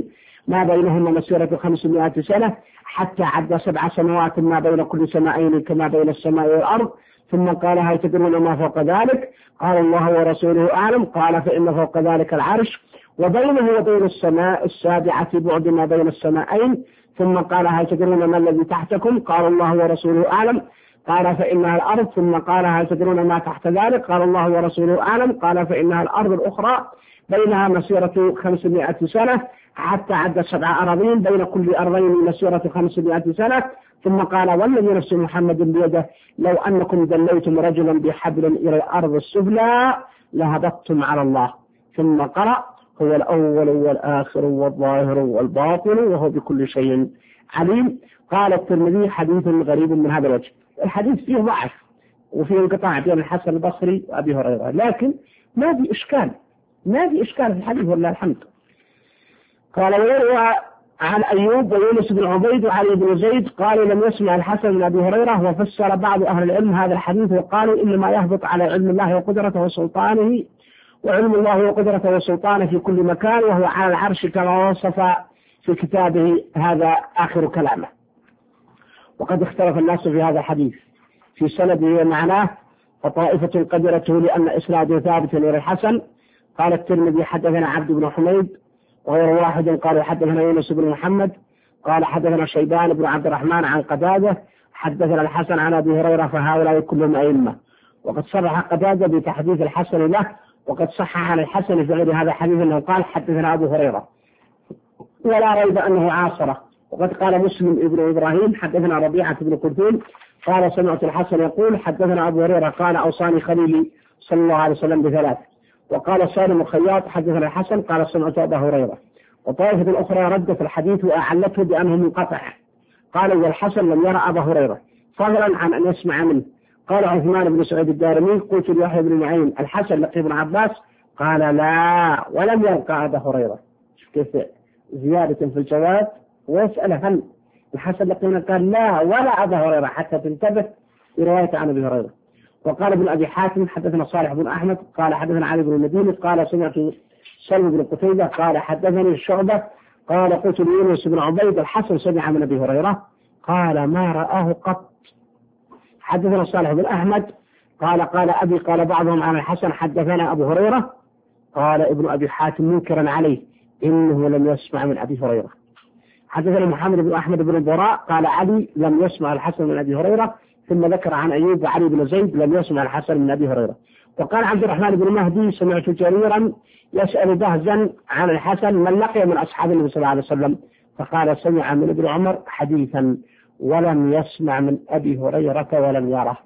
ما بينهن مسيرة خمسمائة سنة حتى عد سبع سماوات ما بين كل سماءين كما بين السماء والأرض. ثم قال هل تدرون ما فوق ذلك؟ قال الله ورسوله أعلم. قال فإن فوق ذلك العرش وبينه وبين السماء السابعة بعد ما بين السماءين. ثم قال هل تدرون ما الذي تحتكم؟ قال الله ورسوله أعلم. قال فإنها الأرض. ثم قال هل تدرون ما تحت ذلك؟ قال الله ورسوله أعلم. قال فإنها الأرض الأخرى بينها مسيرة خمسمائة سنة حتى عد سبع أراضين بين كل أرضين مسيرة خمسمائة سنة. ثم قال والذي نفس محمد بيده لو أنكم دليتم رجلا بحبل إلى الأرض السفلى لهبطتم على الله. ثم قرأ هو الأول والآخر والظاهر والباطن وهو بكل شيء عليم. قال الترمذي حديث غريب من هذا الوجه. الحديث فيه ضعف وفيه انقطاع بين الحسن البصري وأبي هريرة، لكن ما في إشكال ما في إشكال في الحديث والله الحمد. قال ويروى عن أيوب ويونس بن عبيد وعلي بن زيد قالوا لم يسمع الحسن من أبي هريرة. وفسر بعض أهل العلم هذا الحديث وقالوا إنما يهبط على علم الله وقدرته وسلطانه، وعلم الله وقدرته وسلطانه في كل مكان، وهو على العرش كما وصف في كتابه. هذا آخر كلامه. وقد اختلف الناس في هذا الحديث في سنده ومعناه، فطائفة قدرته لأن إسناده ثابت إلى الحسن. قال الترمذي حدثنا عبد بن حميد وغير واحد قالوا حدثنا يونس بن محمد قال حدثنا شيبان بن عبد الرحمن عن قتادة حدثنا الحسن عن أبي هريرة، فهؤلاء كلهم أئمة. وقد صرح قتادة بتحديث الحسن له، وقد صح عن الحسن في غير هذا الحديث أنه قال حدثنا أبو هريرة، ولا ريب أنه عاصره. وقد قال مسلم ابن إبراهيم حدثنا ربيعة بن كلثوم قال سمعت الحسن يقول حدثنا أبو هريرة قال أوصاني خليلي صلى الله عليه وسلم بثلاث. وقال سالم الخياط حدثنا الحسن قال سمعت أبا هريرة. وطائفة الأخرى ردت الحديث وأعلته بأنه منقطع، قالوا والحسن لم يرى أبا هريرة فضلا عن أن يسمع منه. قال عثمان بن سعيد الدارمي قلت ليحيى بن معين الحسن لقي ابن عباس قال لا ولم يلقى أبا هريرة. كيف زيادة في الجواب ويسأل هل الحسن لقينا قال لا ولا أبا هريرة حتى تنتبه برواية عن أبي هريرة. وقال ابن أبي حاتم حدثنا صالح بن أحمد قال حدثنا علي بن المديني قال سمعت سلم بن قتيبة قال حدثني الشعبة قال قلت ليونس بن عبيد الحسن سمع من أبي هريرة قال ما رآه قط. حدثنا صالح بن أحمد قال قال أبي قال بعضهم عن الحسن حدثنا أبو هريرة. قال ابن أبي حاتم منكرا عليه إنه لم يسمع من أبي هريرة. حدثنا محمد بن أحمد بن البراء قال علي لم يسمع الحسن من أبي هريرة، ثم ذكر عن أيوب وعلي بن زيد لم يسمع الحسن من أبي هريرة. وقال عبد الرحمن بن مهدي سمعت جريرا يسأل بهزا عن الحسن من لقي من أصحاب النبي صلى الله عليه وسلم، فقال سمع من ابن عمر حديثا ولم يسمع من أبي هريرة ولم يره.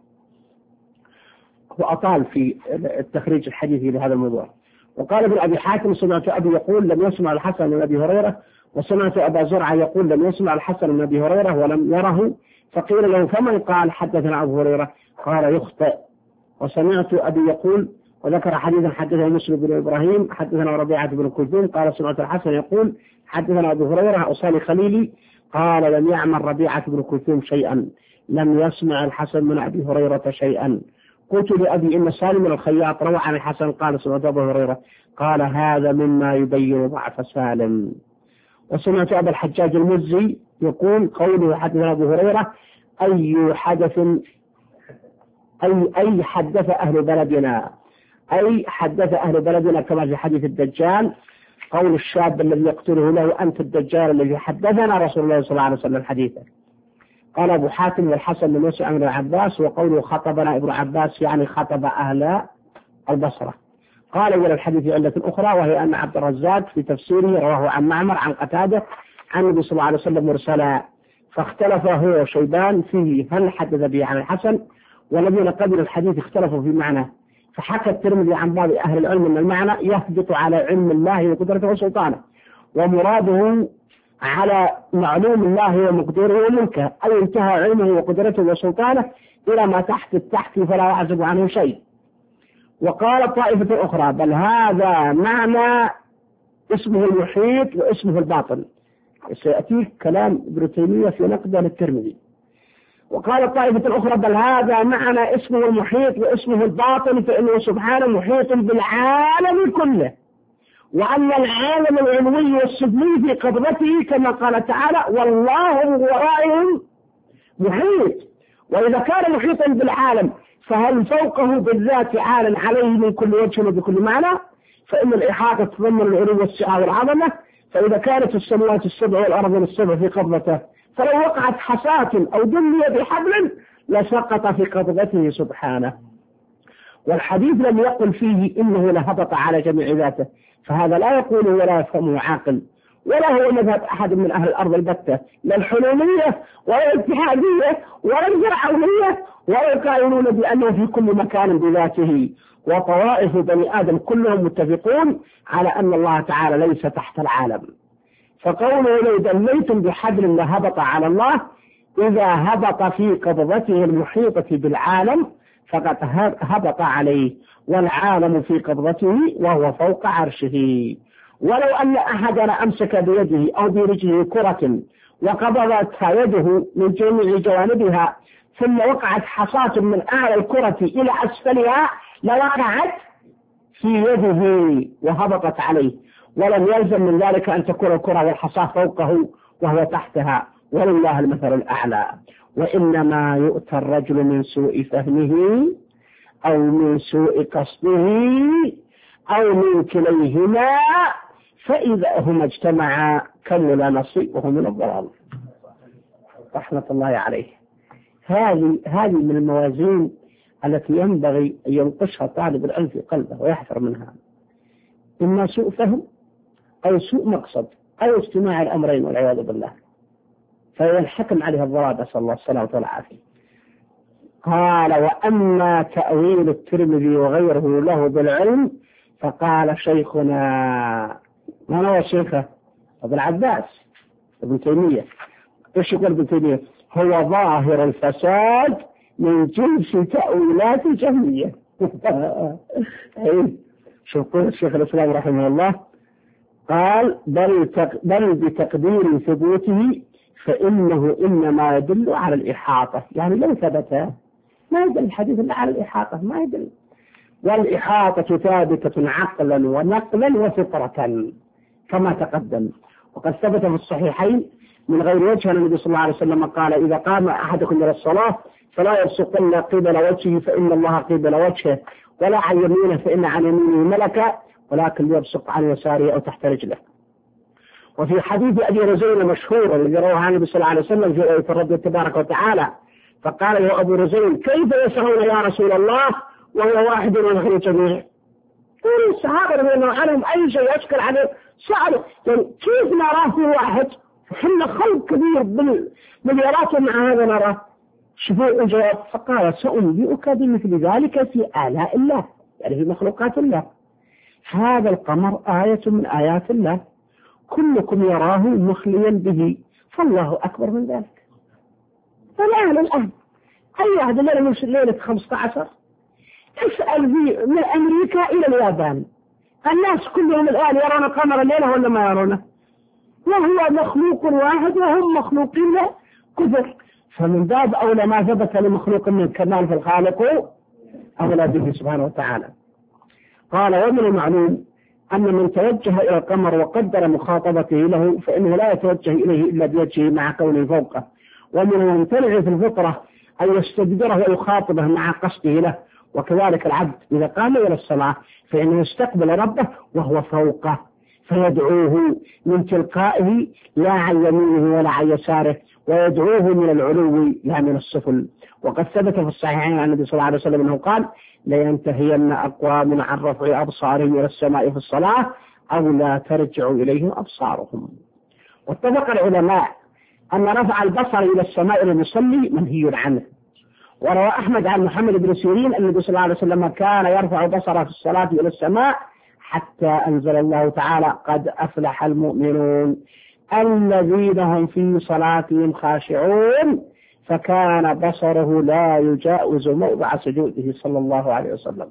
وأطال في التخريج الحديثي لهذا الموضوع. وقال ابن أبي حاتم سمعت أبي يقول لم يسمع الحسن من أبي هريرة، وسمعت أبا زرعة يقول لم يسمع الحسن من أبي هريرة ولم يره، فقيل له فمن قال حدثنا أبو هريرة؟ قال يخطئ. وسمعت أبي يقول وذكر حديثا حدثنا مسلم بن إبراهيم حدثنا ربيعة بن كلثوم قال سمعت الحسن يقول حدثنا أبو هريرة أوصاني خليلي قال لم يعمل ربيعة بن كلثوم شيئا لم يسمع الحسن من أبي هريرة شيئا. قلت لأبي إن سالم الخياط روى عن الحسن قال سمعت أبو هريرة قال هذا مما يبين ضعف سالم. وسمعت أبا الحجاج المزي يقول قوله حدثنا أبو هريرة أي حدث أي أي حدث أهل بلدنا أي حدث أهل بلدنا كما في حديث الدجال، قول الشاب الذي يقتله له أنت الدجال الذي حدثنا رسول الله صلى الله عليه وسلم حديثا. قال أبو حاتم والحسن بن يسوع بن عباس وقوله خطبنا ابن عباس يعني خطب أهل البصرة. قال ولا الحديث علة أخرى وهي أن عبد الرزاق في تفسيره رواه عن معمر عن قتادة عن النبي صلى الله عليه وسلم مرسلا، فاختلف هو وشيبان فيه هل حدث به عن الحسن، والذين قبلوا الحديث اختلفوا في معنى. فحكى الترمذي عن بعض أهل العلم أن المعنى يهبط على علم الله وقدرته وسلطانه، ومراده على معلوم الله ومقدوره وملكه، أو انتهى علمه وقدرته وسلطانه إلى ما تحت التحت فلا يعزب عنه شيء. وقال طائفة أخرى بل هذا معنى اسمه المحيط واسمه الباطن. سيأتيك كلام ابن تيمية في نقده للترمذي. وقال الطائفة الأخرى بل هذا معنى اسمه المحيط واسمه الباطن، فإنه سبحانه محيط بالعالم كله وأن العالم العلوي والسفلي في قبضته كما قال تعالى والله من ورائهم محيط. وإذا كان محيطا بالعالم فهل فوقه بالذات عالم عليه من كل وجه وبكل معنى؟ فإن الإحاطة تضمن العلو والسعة والعظمة. فإذا كانت السماوات السبع والأرض السبع في قبضته فلو وقعت حصاة أو دمية بحبل لسقط في قبضته سبحانه. والحديث لم يقل فيه إنه لهبط على جميع ذاته، فهذا لا يقول ولا يفهمه عاقل، ولا هو مذهب أحد من أهل الأرض البتة، لا الحلولية ولا الاتحادية ولا الفرعونية ولا القائلون بأنه في كل مكان بذاته. وطوائف بني آدم كلهم متفقون على أن الله تعالى ليس تحت العالم. فقوله لو دليتم بحبل لهبط على الله، إذا هبط في قبضته المحيطة بالعالم فقد هبط عليه، والعالم في قبضته وهو فوق عرشه. ولو أن أحدنا أمسك بيده أو برجله كرة وقبضتها يده من جميع جوانبها ثم وقعت حصاة من أعلى الكرة إلى أسفلها لوقعت في يده وهبطت عليه، ولم يلزم من ذلك أن تكون الكرة والحصاة فوقه وهو تحتها، ولله المثل الأعلى. وإنما يؤتى الرجل من سوء فهمه أو من سوء قصده أو من كليهما، فإذا هما اجتمعا كمل نصيبه من الضلال. رحمة الله عليه. هذه هذه من الموازين التي ينبغي أن ينقشها طالب العلم في قلبه ويحذر منها، إما سوء فهم أو سوء مقصد أو اجتماع الأمرين والعياذ بالله، فينحكم عليها الضلال، نسأل الله السلامة والعافية. قال وأما تأويل الترمذي وغيره له بالعلم فقال شيخنا، من هو شيخه؟ ابن العباس ابن تيمية. ايش يقول ابن تيمية؟ هو ظاهر الفساد من جنس تأويلات الجهمية. شوف قول الشيخ الإسلام رحمه الله قال بل, تق... بل بتقدير ثبوته فإنه إنما يدل على الإحاطة، يعني لو ثبت ما يدل الحديث إلا على الإحاطة، ما يدل. والإحاطة ثابتة عقلا ونقلا وفطرة كما تقدم، وقد ثبت في الصحيحين من غير وجه أن النبي صلى الله عليه وسلم قال إذا قام أحدكم إلى الصلاة فلا يبصقن قبل وجهه فإن الله قبل وجهه، ولا عن يمينه فإن عن يمينه ملكا، ولكن يبصق عن يساره أو تحت رجله. وفي حديث أبي رزين المشهور الذي رواه عن النبي صلى الله عليه وسلم في آية الرب تبارك وتعالى، فقال له أبو رزين كيف يسعون يا رسول الله وهو واحد ونحن جميع؟ قول الصحابة رضي الله عنهم أي شيء يشكل عليه سألوا يعني كيف نراه في واحد؟ حنا خلق كبير بالمليارات مع هذا نراه. شوفوا الجواب، فقال سأنبئك بمثل ذلك في آلاء الله، يعني في مخلوقات الله. هذا القمر آية من آيات الله كلكم يراه مخليا به، فالله أكبر من ذلك. فالآن الآن أي واحد الليلة من ليلة خمسة عشر اسأل في من أمريكا إلى اليابان، الناس كلهم الآن يرون قمر الليلة ولا ما يرونه؟ وهو مخلوق واحد وهم مخلوقين كثر، فمن باب أولى ما ثبت لمخلوق من كمال في الخالق أولى به سبحانه وتعالى. قال ومن المعلوم أن من توجه إلى القمر وقدر مخاطبته له فإنه لا يتوجه إليه إلا بوجهه مع كونه فوقه، ومن الممتنع في الفطرة أن يستدبره ويخاطبه مع قصده له. وكذلك العبد إذا قام إلى الصلاة فإنه يستقبل ربه وهو فوقه فيدعوه من تلقائه لا عن يمينه ولا عن يساره، ويدعوه من العلو لا من السفل. وقد ثبت في الصحيحين عن النبي صلى الله عليه وسلم أنه قال لينتهين أقوام عن رفع أبصارهم إلى السماء في الصلاة أو لا ترجع إليهم أبصارهم. واتفق العلماء أن رفع البصر إلى السماء للمصلي منهي عنه. وروى أحمد عن محمد بن سيرين أن النبي صلى الله عليه وسلم كان يرفع بصره في الصلاة إلى السماء حتى أنزل الله تعالى قد أفلح المؤمنون الذين هم في صلاتهم خاشعون، فكان بصره لا يجاوز موضع سجوده صلى الله عليه وسلم.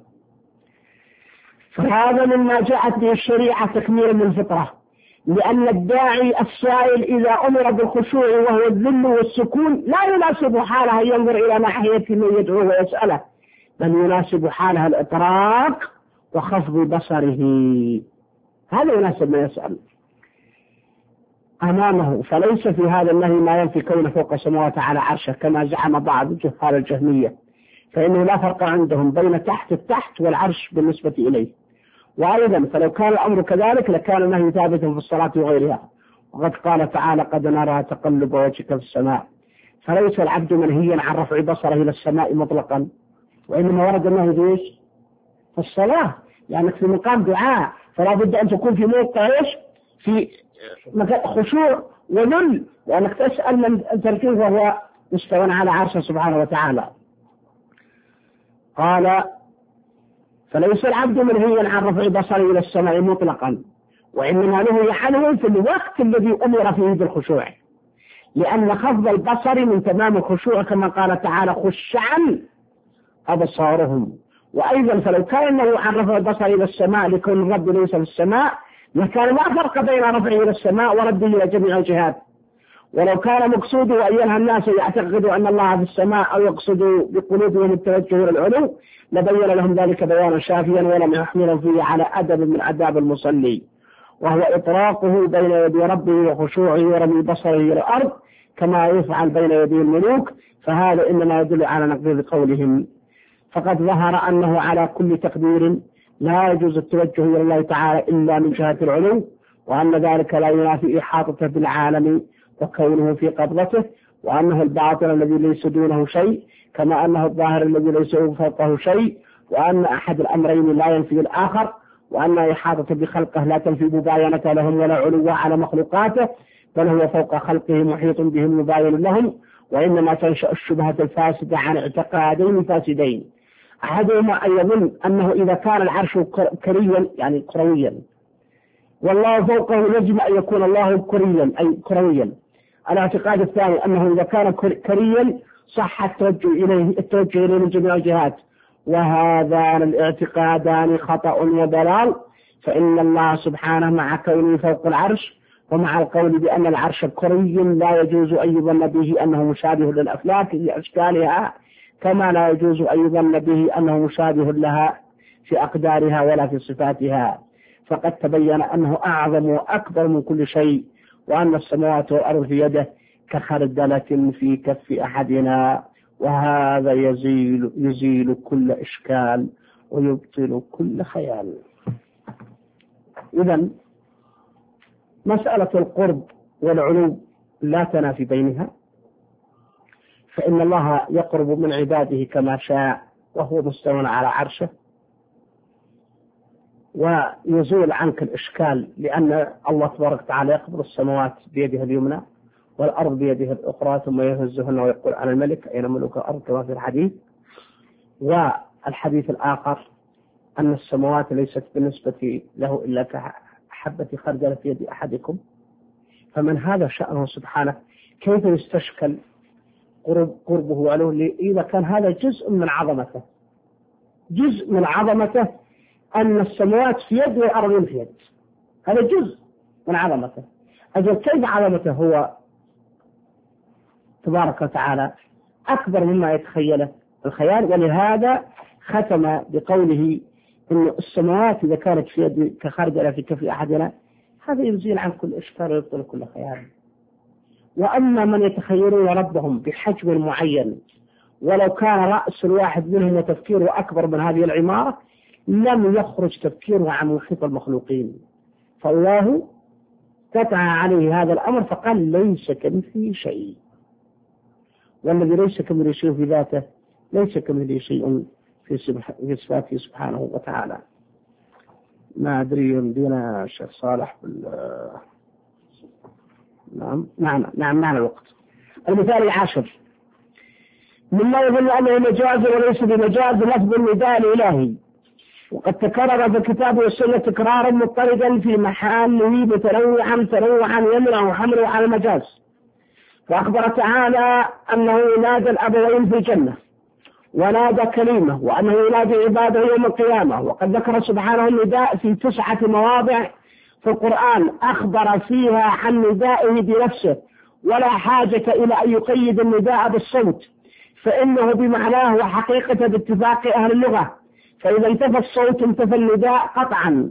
فهذا مما جاءت به الشريعة تكميلا للفطرة، لأن الداعي السائل إذا أمر بالخشوع وهو الذل والسكون لا يناسب حالها ينظر إلى ناحية من يدعوه ويسأله، بل يناسب حالها الإطراق وخفض بصره. هذا يناسب ما يسأل أمامه. فليس في هذا النهي ما ينفي كونه فوق السماوات على عرشه كما زعم بعض جهال الجهمية، فإنه لا فرق عندهم بين تحت التحت والعرش بالنسبة إليه. وأيضا فلو كان الأمر كذلك لكان النهي ثابتا في الصلاة وغيرها، وقد قال تعالى قد نرى تقلب وجهك في السماء، فليس العبد منهيا عن رفع بصره إلى السماء مطلقا، وإنما ورد النهي في إيش؟ في الصلاة، يعني في مقام دعاء، فلا بد أن تكون في موقع إيش؟ في خشوع وذل، وأنك تسأل من تركيه وهو مستوى على عرشه سبحانه وتعالى. قال فليس العبد منهيا عن رفع بصره إلى السماء مطلقا، وإنما نهي عنه في الوقت الذي أمر فيه بالخشوع، لأن خفض البصر من تمام الخشوع كما قال تعالى خشعا أبصارهم. وأيضا فلو كان النهي عن رفع البصر إلى السماء لكون الرب ليس في السماء لكان لا فرق بين رفعه إلى السماء ورده إلى جميع الجهات. ولو كان مقصوده أن ينهى الناس يعتقدوا أن الله في السماء أو يقصدوا بقلوبهم التوجه إلى العلو لبين لهم ذلك بيانا شافيا ولم يحملهم فيه على أدب من أداب المصلي، وهو إطراقه بين يدي ربه وخشوعه ورمي بصره إلى الأرض كما يفعل بين يدي الملوك، فهذا إنما يدل على نقض قولهم. فقد ظهر أنه على كل تقدير لا يجوز التوجه إلى الله تعالى إلا من جهة العلو، وأن ذلك لا ينافي إحاطته بالعالم وكونه في قبضته، وأنه الباطن الذي ليس دونه شيء كما أنه الظاهر الذي ليس فوقه شيء، وأن أحد الأمرين لا ينفي الآخر، وأن إحاطته بخلقه لا تنفي مباينة لهم ولا علو على مخلوقاته، بل هو فوق خلقه محيط بهم مباين لهم، وإنما تنشأ الشبهة الفاسدة عن اعتقادين فاسدين، أحدهما أن يظن أنه إذا كان العرش كريا يعني كرويا والله فوقه يجب أن يكون الله كريا أي كرويا. الاعتقاد الثاني أنه إذا كان كريا صح التوجه إليه التوجه إليه من جميع الجهات، وهذان الاعتقادان خطأ وضلال، فإن الله سبحانه مع كونه فوق العرش ومع القول بأن العرش كري لا يجوز أن يظن به أنه مشابه للأفلاك في أشكالها، كما لا يجوز أن يظن به أنه مشابه لها في أقدارها ولا في صفاتها، فقد تبين أنه أعظم وأكبر من كل شيء، وأن السماوات والأرض في يده كخردلة في كف أحدنا، وهذا يزيل, يزيل كل إشكال ويبطل كل خيال. إذن مسألة القرب والعلو لا تنافي بينها، فإن الله يقرب من عباده كما شاء وهو مستوى على عرشه، ويزول عنك الإشكال لأن الله تبارك وتعالى يقبض السماوات بيده اليمنى والأرض بيده الأخرى ثم يهزهن ويقول أنا الملك أين ملوك الأرض كما في الحديث. والحديث الآخر أن السماوات ليست بالنسبة له إلا كحبة خردل في يد أحدكم، فمن هذا شأنه سبحانه كيف يستشكل قرب قربه وعلوه إذا كان هذا جزء من عظمته، جزء من عظمته أن السماوات في يد والأرض في يد، هذا جزء من عظمته. أجل كيف عظمته هو تبارك وتعالى أكبر مما يتخيله الخيال، ولهذا ختم بقوله إن السماوات إذا كانت في يد كخردلة في كف أحدنا، هذا يزيل عن كل إشكال ويبطل كل خيال. وأما من يتخيلون ربهم بحجم معين ولو كان رأس الواحد منهم وتفكيره أكبر من هذه العمارة لم يخرج تفكيره عن محيط المخلوقين، فالله قطع عليه هذا الأمر فقال ليس كمثله شيء، والذي ليس كمثله شيء في ذاته ليس كمثله شيء في صفاته سبحانه وتعالى. ما أدري يمدينا الشيخ صالح بال... نعم نعم نعم معنى الوقت. المثال العاشر مما يظن أنه مجاز وليس بمجاز لفظ النداء الإلهي، وقد تكرر في الكتاب والسنة تكرارا مضطردا في محله متنوعا تنوعا يمنع حمله على المجاز. فأخبر تعالى أنه ينادى الأبوين في الجنة ونادى كلمة، وأنه ينادي عباده يوم القيامة، وقد ذكر سبحانه النداء في تسعة مواضع في القرآن أخبر فيها عن ندائه بنفسه، ولا حاجة إلى أن يقيد النداء بالصوت، فإنه بمعناه وحقيقته باتفاق أهل اللغة، فإذا انتفى الصوت انتفى النداء قطعا.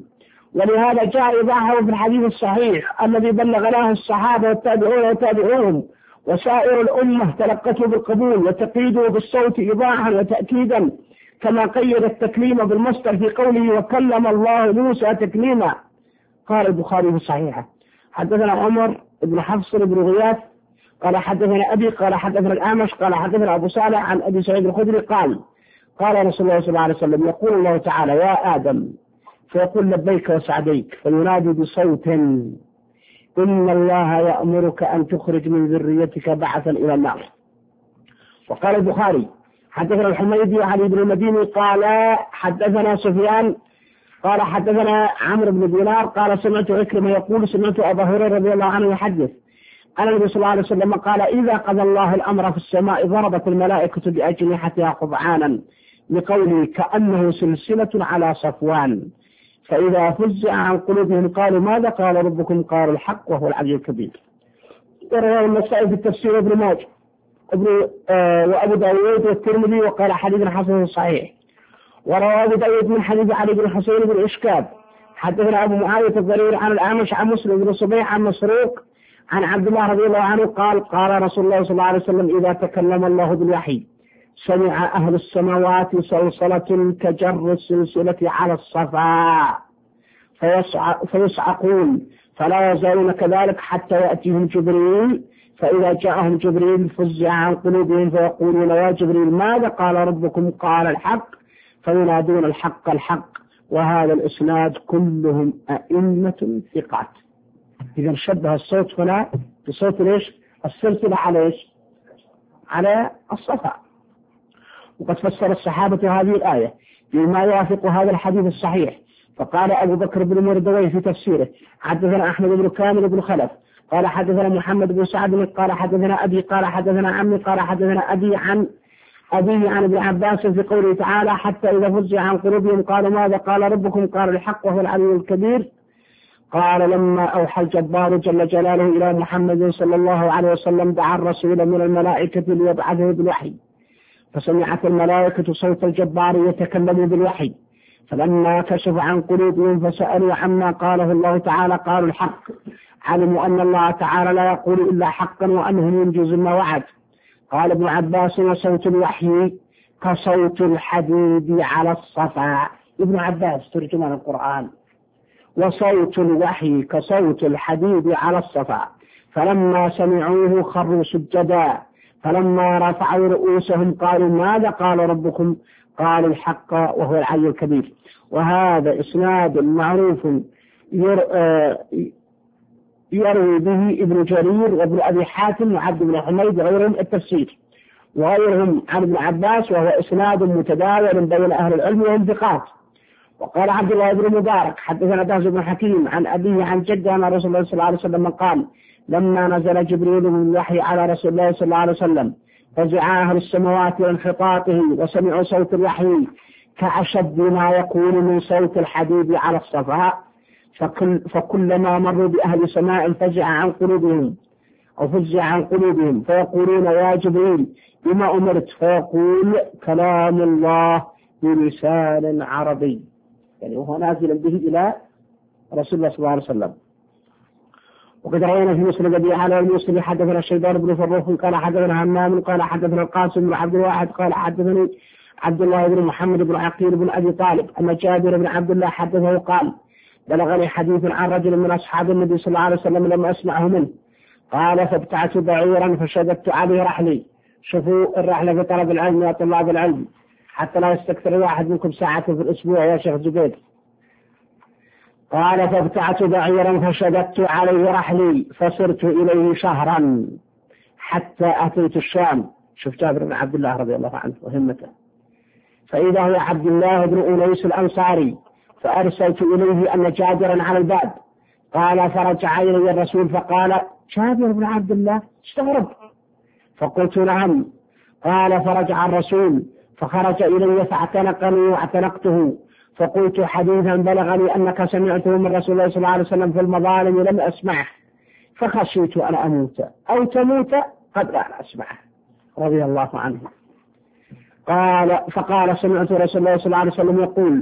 ولهذا جاء إيضاحه في الحديث الصحيح الذي بلغناه الصحابة والتابعون وتابعوهم وسائر الأمة تلقته بالقبول وتقييده بالصوت إيضاحا وتأكيدا، كما قيد التكليم بالمصدر في قوله وكلم الله موسى تكليما. قال البخاري في صحيحه: حدثنا عمر بن حفص بن غياث قال حدثنا أبي قال حدثنا الأعمش قال حدثنا أبو صالح عن أبي سعيد الخدري قال قال رسول الله صلى الله عليه وسلم: يقول الله تعالى يا آدم، فيقول لبيك وسعديك، فينادي بصوت: إن الله يأمرك أن تخرج من ذريتك بعثا إلى النار. وقال البخاري: حدثنا الحميدي وعلي بن المديني قال حدثنا سفيان قال حدثنا عمرو بن دينار قال سمعت عكرمة يقول سمعت أبا هريرة رضي الله عنه يحدث أن النبي صلى الله عليه وسلم قال: إذا قضى الله الأمر في السماء ضربت الملائكة بأجنحتها قبعانا، لقوله كأنه سلسلة على صفوان، فإذا فزع عن قلوبهم قالوا ماذا قال ربكم؟ قالوا الحق وهو العلي الكبير. ورواه النسائي في التفسير ابن ماجه ابن آه وأبو داود والترمذي وقال حديث حسن صحيح. ورواه أبو داود من حديث علي بن حسين بن إشكاب حدثنا أبو معاوية الضرير عن الأعمش عن مسلم بن صبيح عن مسروق عن عبد الله رضي الله عنه قال قال رسول الله صلى الله عليه وسلم: إذا تكلم الله بالوحي سمع أهل السماوات صلصلة كجر السلسلة على الصفا فيصعقون، فلا يزالون كذلك حتى يأتيهم جبريل، فإذا جاءهم جبريل فزع عن قلوبهم فيقولون يا جبريل ماذا قال ربكم؟ قال الحق، فينادون الحق الحق. وهذا الإسناد كلهم أئمة ثقات. إذا شبه الصوت هنا بصوت ليش؟ السلسلة على إيش؟ على الصفا. وقد فسر الصحابة هذه الآية بما يوافق هذا الحديث الصحيح. فقال أبو بكر بن مردويه في تفسيره: حدثنا أحمد بن كامل بن خلف قال حدثنا محمد بن سعد قال حدثنا أبي قال حدثنا عمي قال حدثنا أبي عن أبي عن ابن عباس في قوله تعالى: حتى إذا فزع عن قلوبهم قالوا ماذا قال ربكم؟ قال الحق وهو العلي الكبير. قال: لما أوحى الجبار جل جلاله إلى محمد صلى الله عليه وسلم دعا الرسول من الملائكة ليبعثه بالوحي، فسمعت الملائكة صوت الجبار يتكلم بالوحي، فلما كشف عن قلوبهم فسألوا عما قاله الله تعالى قالوا الحق، علموا أن الله تعالى لا يقول إلا حقا وأنه ينجز ما وعد. قال ابن عباس: وصوت الوحي كصوت الحديد على الصفا. ابن عباس ترجمان القرآن: وصوت الوحي كصوت الحديد على الصفا، فلما سمعوه خروا سجدا، فلما رفعوا رؤوسهم قالوا ماذا قال ربكم؟ قالوا الحق وهو العلي الكبير. وهذا إسناد معروف يروي به ابن جرير وابن أبي حاتم وعبد بن حميد غيرهم التفسير وغيرهم عن ابن عباس، وهو إسناد متداول بين أهل العلم وهم ثقات. وقال عبد الله بن مبارك حدثنا باز بن حكيم عن أبيه عن جده أن رسول الله صلى الله عليه وسلم قال: لما نزل جبريل من الوحي على رسول الله صلى الله عليه وسلم فزع أهل السماوات وانحطاطه وسمعوا صوت الوحي كأشد ما يكون من صوت الحديد على الصفا، فكل فكلما مروا بأهل سماء فزع عن قلوبهم أو فزع عن قلوبهم فيقولون يا جبريل بما أمرت؟ فيقول كلام الله بلسان عربي، يعني وهو نازل به إلى رسول الله صلى الله عليه وسلم. وقد روينا في مسلم أبي على المسلم حدثنا الشيبان بن فروخ قال حدثنا همام قال حدثنا القاسم بن عبد الواحد قال حدثني عبد الله بن محمد بن عقيل بن أبي طالب أن جابر بن عبد الله حدثه قال: بلغني حديث عن رجل من أصحاب النبي صلى الله عليه وسلم لم أسمعه منه، قال: فابتعت بعيرا فشددت عليه رحلي. شوفوا الرحلة في طلب العلم يا طلاب العلم، حتى لا يستكثر واحد منكم ساعة في الأسبوع يا شيخ زبيد. قال: فابتعت بعيرا فشددت عليه رحلي فصرت إليه شهرا حتى أتيت الشام. شوف جابر بن عبد الله رضي الله عنه وهمته. فإذا هو عبد الله بن أنيس الأنصاري، فأرسلت إليه أن جابرا على الباب. قال: فرجع إلي الرسول فقال: جابر بن عبد الله استغرب. فقلت: نعم. قال: فرجع الرسول فخرج إلي فاعتنقني واعتنقته، فقلت: حديثا بلغني أنك سمعته من رسول الله صلى الله عليه وسلم في المظالم لم أسمعه، فخشيت أن أموت أو تموت قبل أن أسمعه رضي الله عنه. قال: فقال: سمعت رسول الله صلى الله عليه وسلم يقول: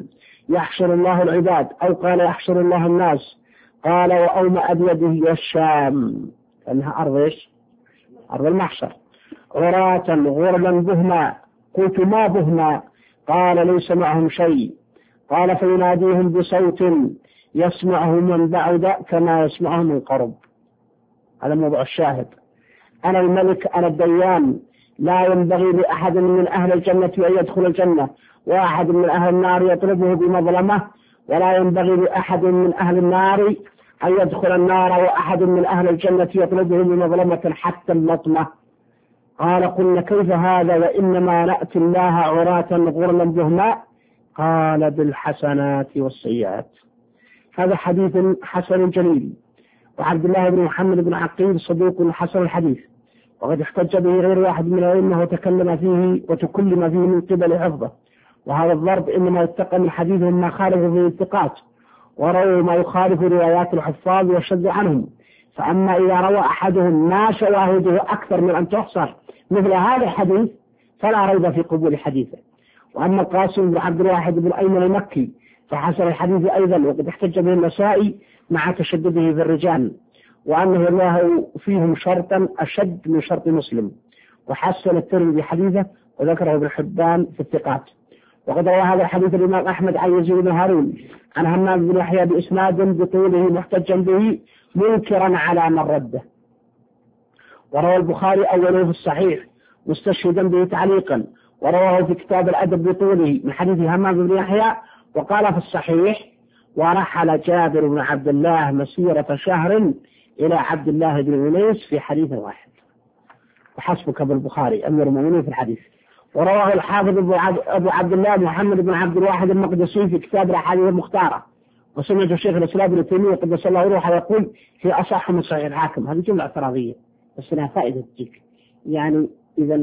يحشر الله العباد، أو قال يحشر الله الناس. قال وأومأ بيده والشام، أنها أرض إيش؟ أرض المحشر. عراة غرلا بهما. قلت ما بهما؟ قال ليس معهم شيء. قال فيناديهم بصوت يسمعه من بعد كما يسمعه من قرب. هذا موضوع الشاهد. أنا الملك أنا الديان، لا ينبغي لأحد من أهل الجنة أن يدخل الجنة وأحد من أهل النار يطلبه بمظلمة، ولا ينبغي لأحد من أهل النار أن يدخل النار وأحد من أهل الجنة يطلبه بمظلمة حتى اللطمة. قال قلنا كيف هذا وإنما نأتي الله عراة غرلا بهما؟ قال بالحسنات والسيئات. هذا حديث حسن جليل. وعبد الله بن محمد بن عقيل صدوق حسن الحديث، وقد احتج به غير واحد من الأئمة وتكلم فيه وتكلم فيه من قبل حفظه. وهذا الضرب إنما يتقى من حديثهم ما خالفه في الثقات، ورووا ما يخالف روايات الحفاظ وشد عنهم. فأما إذا روى أحدهم ما شواهده أكثر من أن تحصر مثل هذا الحديث فلا ريب في قبول حديثه. وأما القاسم بن عبد الواحد بن أيمن المكي فحسن الحديث أيضا، وقد احتج به النسائي مع تشدده في الرجال، وأنه له فيهم شرطا أشد من شرط مسلم. وحسن الترمذي حديثه وذكره ابن حبان في الثقات. وقد روى هذا الحديث الإمام أحمد عن يزيد بن هارون عن همام بن يحيى بإسناد بطوله محتجا به منكرا على من رده. وروى البخاري أوله في الصحيح مستشهدا به تعليقا، ورواه في كتاب الأدب بطوله من حديث همام بن يحيى، وقال في الصحيح ورحل جابر بن عبد الله مسيرة شهر إلى عبد الله بن أنيس في حديث واحد. وحسبك بالبخاري أمير المؤمنين في الحديث. ورواه الحافظ أبو عبد الله محمد بن عبد الواحد المقدسي في كتاب الأحاديث المختارة. وسمعت الشيخ الإسلام ابن تيمية قدس الله روحه يقول في أصح من صحيح الحاكم. هذه جملة اعتراضية بس لها فائدة تجيك. يعني إذا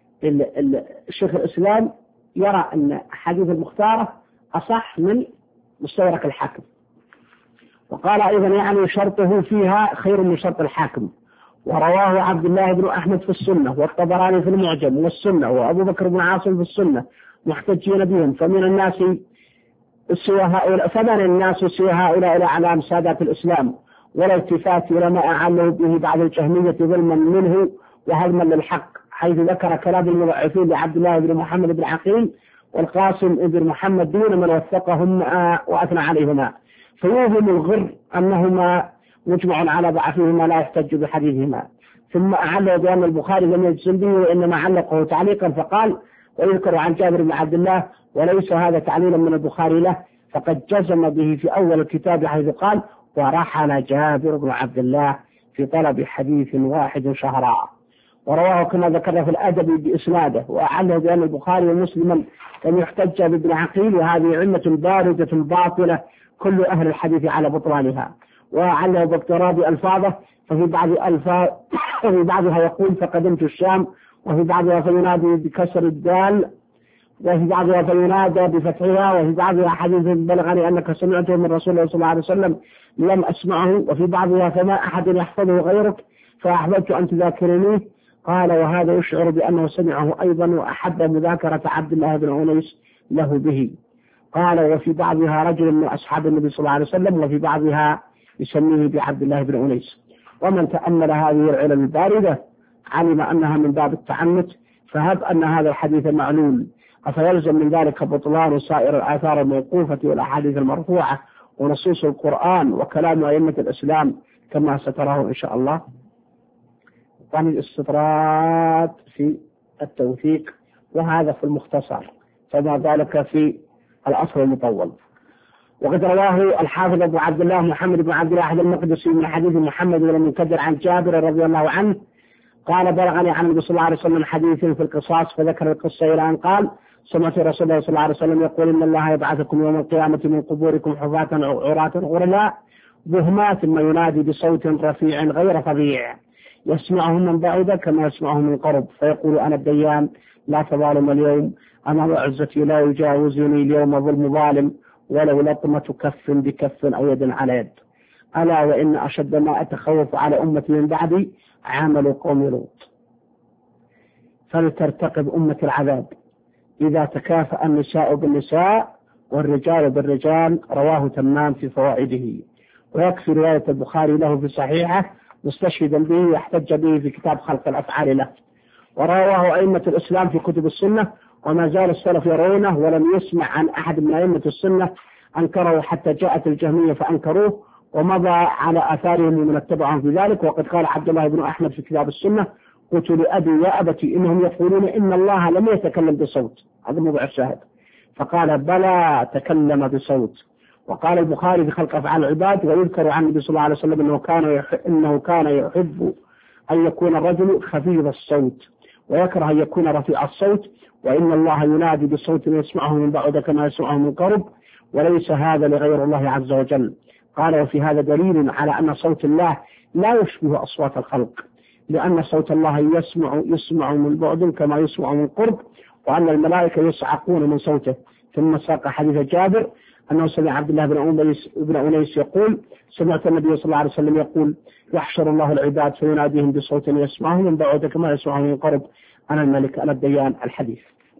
الشيخ الإسلام يرى أن أحاديث المختارة أصح من مستدرك الحاكم، وقال أيضا يعني شرطه فيها خير من شرط الحاكم. ورواه عبد الله بن أحمد في السنة، والطبراني في المعجم والسنة، وأبو بكر بن عاصم في السنة محتجين بهم. فمن الناس سوى هؤلاء فمن الناس سوى هؤلاء إلى أعلام سادات الإسلام، ولا التفات إلى ما أعله به بعض الجهمية ظلما منه وهدما للحق، حيث ذكر كلام المضعفين لعبد الله بن محمد بن عقيل والقاسم بن محمد دون من وثقهم وأثنى عليهما، فيوهم الغر أنهما مجمع على ضعفهما لا يحتج بحديثهما. ثم أعله بأن البخاري لم يجزم به وإنما علقه تعليقا فقال ويذكر عن جابر بن عبد الله وليس هذا تعليلا من البخاري له، فقد جزم به في أول الكتاب حيث قال ورحل جابر بن عبد الله في طلب حديث واحد شهرا. ورواه كما ذكر في الأدب بإسناده. وأعله بأن البخاري ومسلما لم يحتج بابن عقيل، وهذه علة باردة باطلة كل أهل الحديث على بطلانها. وأعله باضطراب ألفاظه، ففي بعض ألفاظ وفي بعضها يقول فقدمت الشام، وفي بعضها فينادي بكسر الدال، وفي بعضها فينادى بفتحها، وفي بعضها حديث بلغني أنك سمعته من رسول الله صلى الله عليه وسلم لم أسمعه، وفي بعضها فما أحد يحفظه غيرك فأحببت أن تذاكرنيه. قال وهذا يشعر بأنه سمعه أيضا وأحب مذاكرة عبد الله بن أنيس له به. قال وفي بعضها رجل من أصحاب النبي صلى الله عليه وسلم، وفي بعضها يسميه بعبد الله بن أنيس. ومن تأمل هذه العلل الباردة علم أنها من باب التعنت، فهب أن هذا الحديث معلول، أفيلزم من ذلك بطلان سائر الآثار الموقوفة والأحاديث المرفوعة ونصوص القرآن وكلام أئمة الإسلام كما ستراه إن شاء الله. عن الاستطراد في التوثيق، وهذا في المختصر، فما ذلك في الأصل المطول. وقد رواه الحافظ أبو عبد الله محمد بن عبد الواحد المقدسي من حديث محمد بن المنكدر عن جابر رضي الله عنه قال بلغني عن النبي صلى الله عليه وسلم حديث في القصاص، فذكر القصة إلى أن قال سمعت رسول الله صلى الله عليه وسلم يقول إن الله يبعثكم يوم القيامة من قبوركم حفاة عراة غرلا بهما، ثم ينادي بصوت رفيع غير فظيع يسمعه من بعيد كما يسمعه من قرب، فيقول أنا الديان لا تظالم اليوم، أنا وعزتي لا يجاوزني اليوم ظلم ظالم، ولو لطمة كف بكف أو يد على يد. ألا وإن أشد ما أتخوف على أمتي من بعدي عمل قوم لوط، فلترتقب أمة العذاب إذا تكافأ النساء بالنساء والرجال بالرجال رواه تمام في فوائده. ويكفي رواية البخاري له في صحيحه مستشهدا به واحتج به في كتاب خلق الأفعال له. ورواه أئمة الإسلام في كتب السنة، وما زال السلف يرونه، ولم يسمع عن أحد من أئمة السنة أنكره حتى جاءت الجهمية فأنكروه، ومضى على آثارهم ومن اتبعهم في ذلك. وقد قال عبد الله بن أحمد في كتاب السنة: قلت لأبي يا أبتي إنهم يقولون إن الله لم يتكلم بصوت، هذا موضع الشاهد، فقال بلى تكلم بصوت. وقال البخاري في خلق أفعال العباد: ويذكر عن النبي صلى الله عليه وسلم إنه كان يحب, إنه كان يحب أن يكون الرجل خفيف الصوت ويكره أن يكون رفيع الصوت، وإن الله ينادي بصوت يسمعه من بعد كما يسمعه من قرب، وليس هذا لغير الله عز وجل. قال: وفي هذا دليل على أن صوت الله لا يشبه أصوات الخلق، لأن صوت الله يسمع يسمع من بعد كما يسمع من قرب، وأن الملائكة يصعقون من صوته. ثم ساق حديث جابر أنه سمع عبد الله بن أنيس, بن أنيس يقول: سمعت النبي صلى الله عليه وسلم يقول: يحشر الله العباد فيناديهم بصوت يسمعه من بعد كما يسمعه من قرب، أنا الملك أنا الديان. الحديث.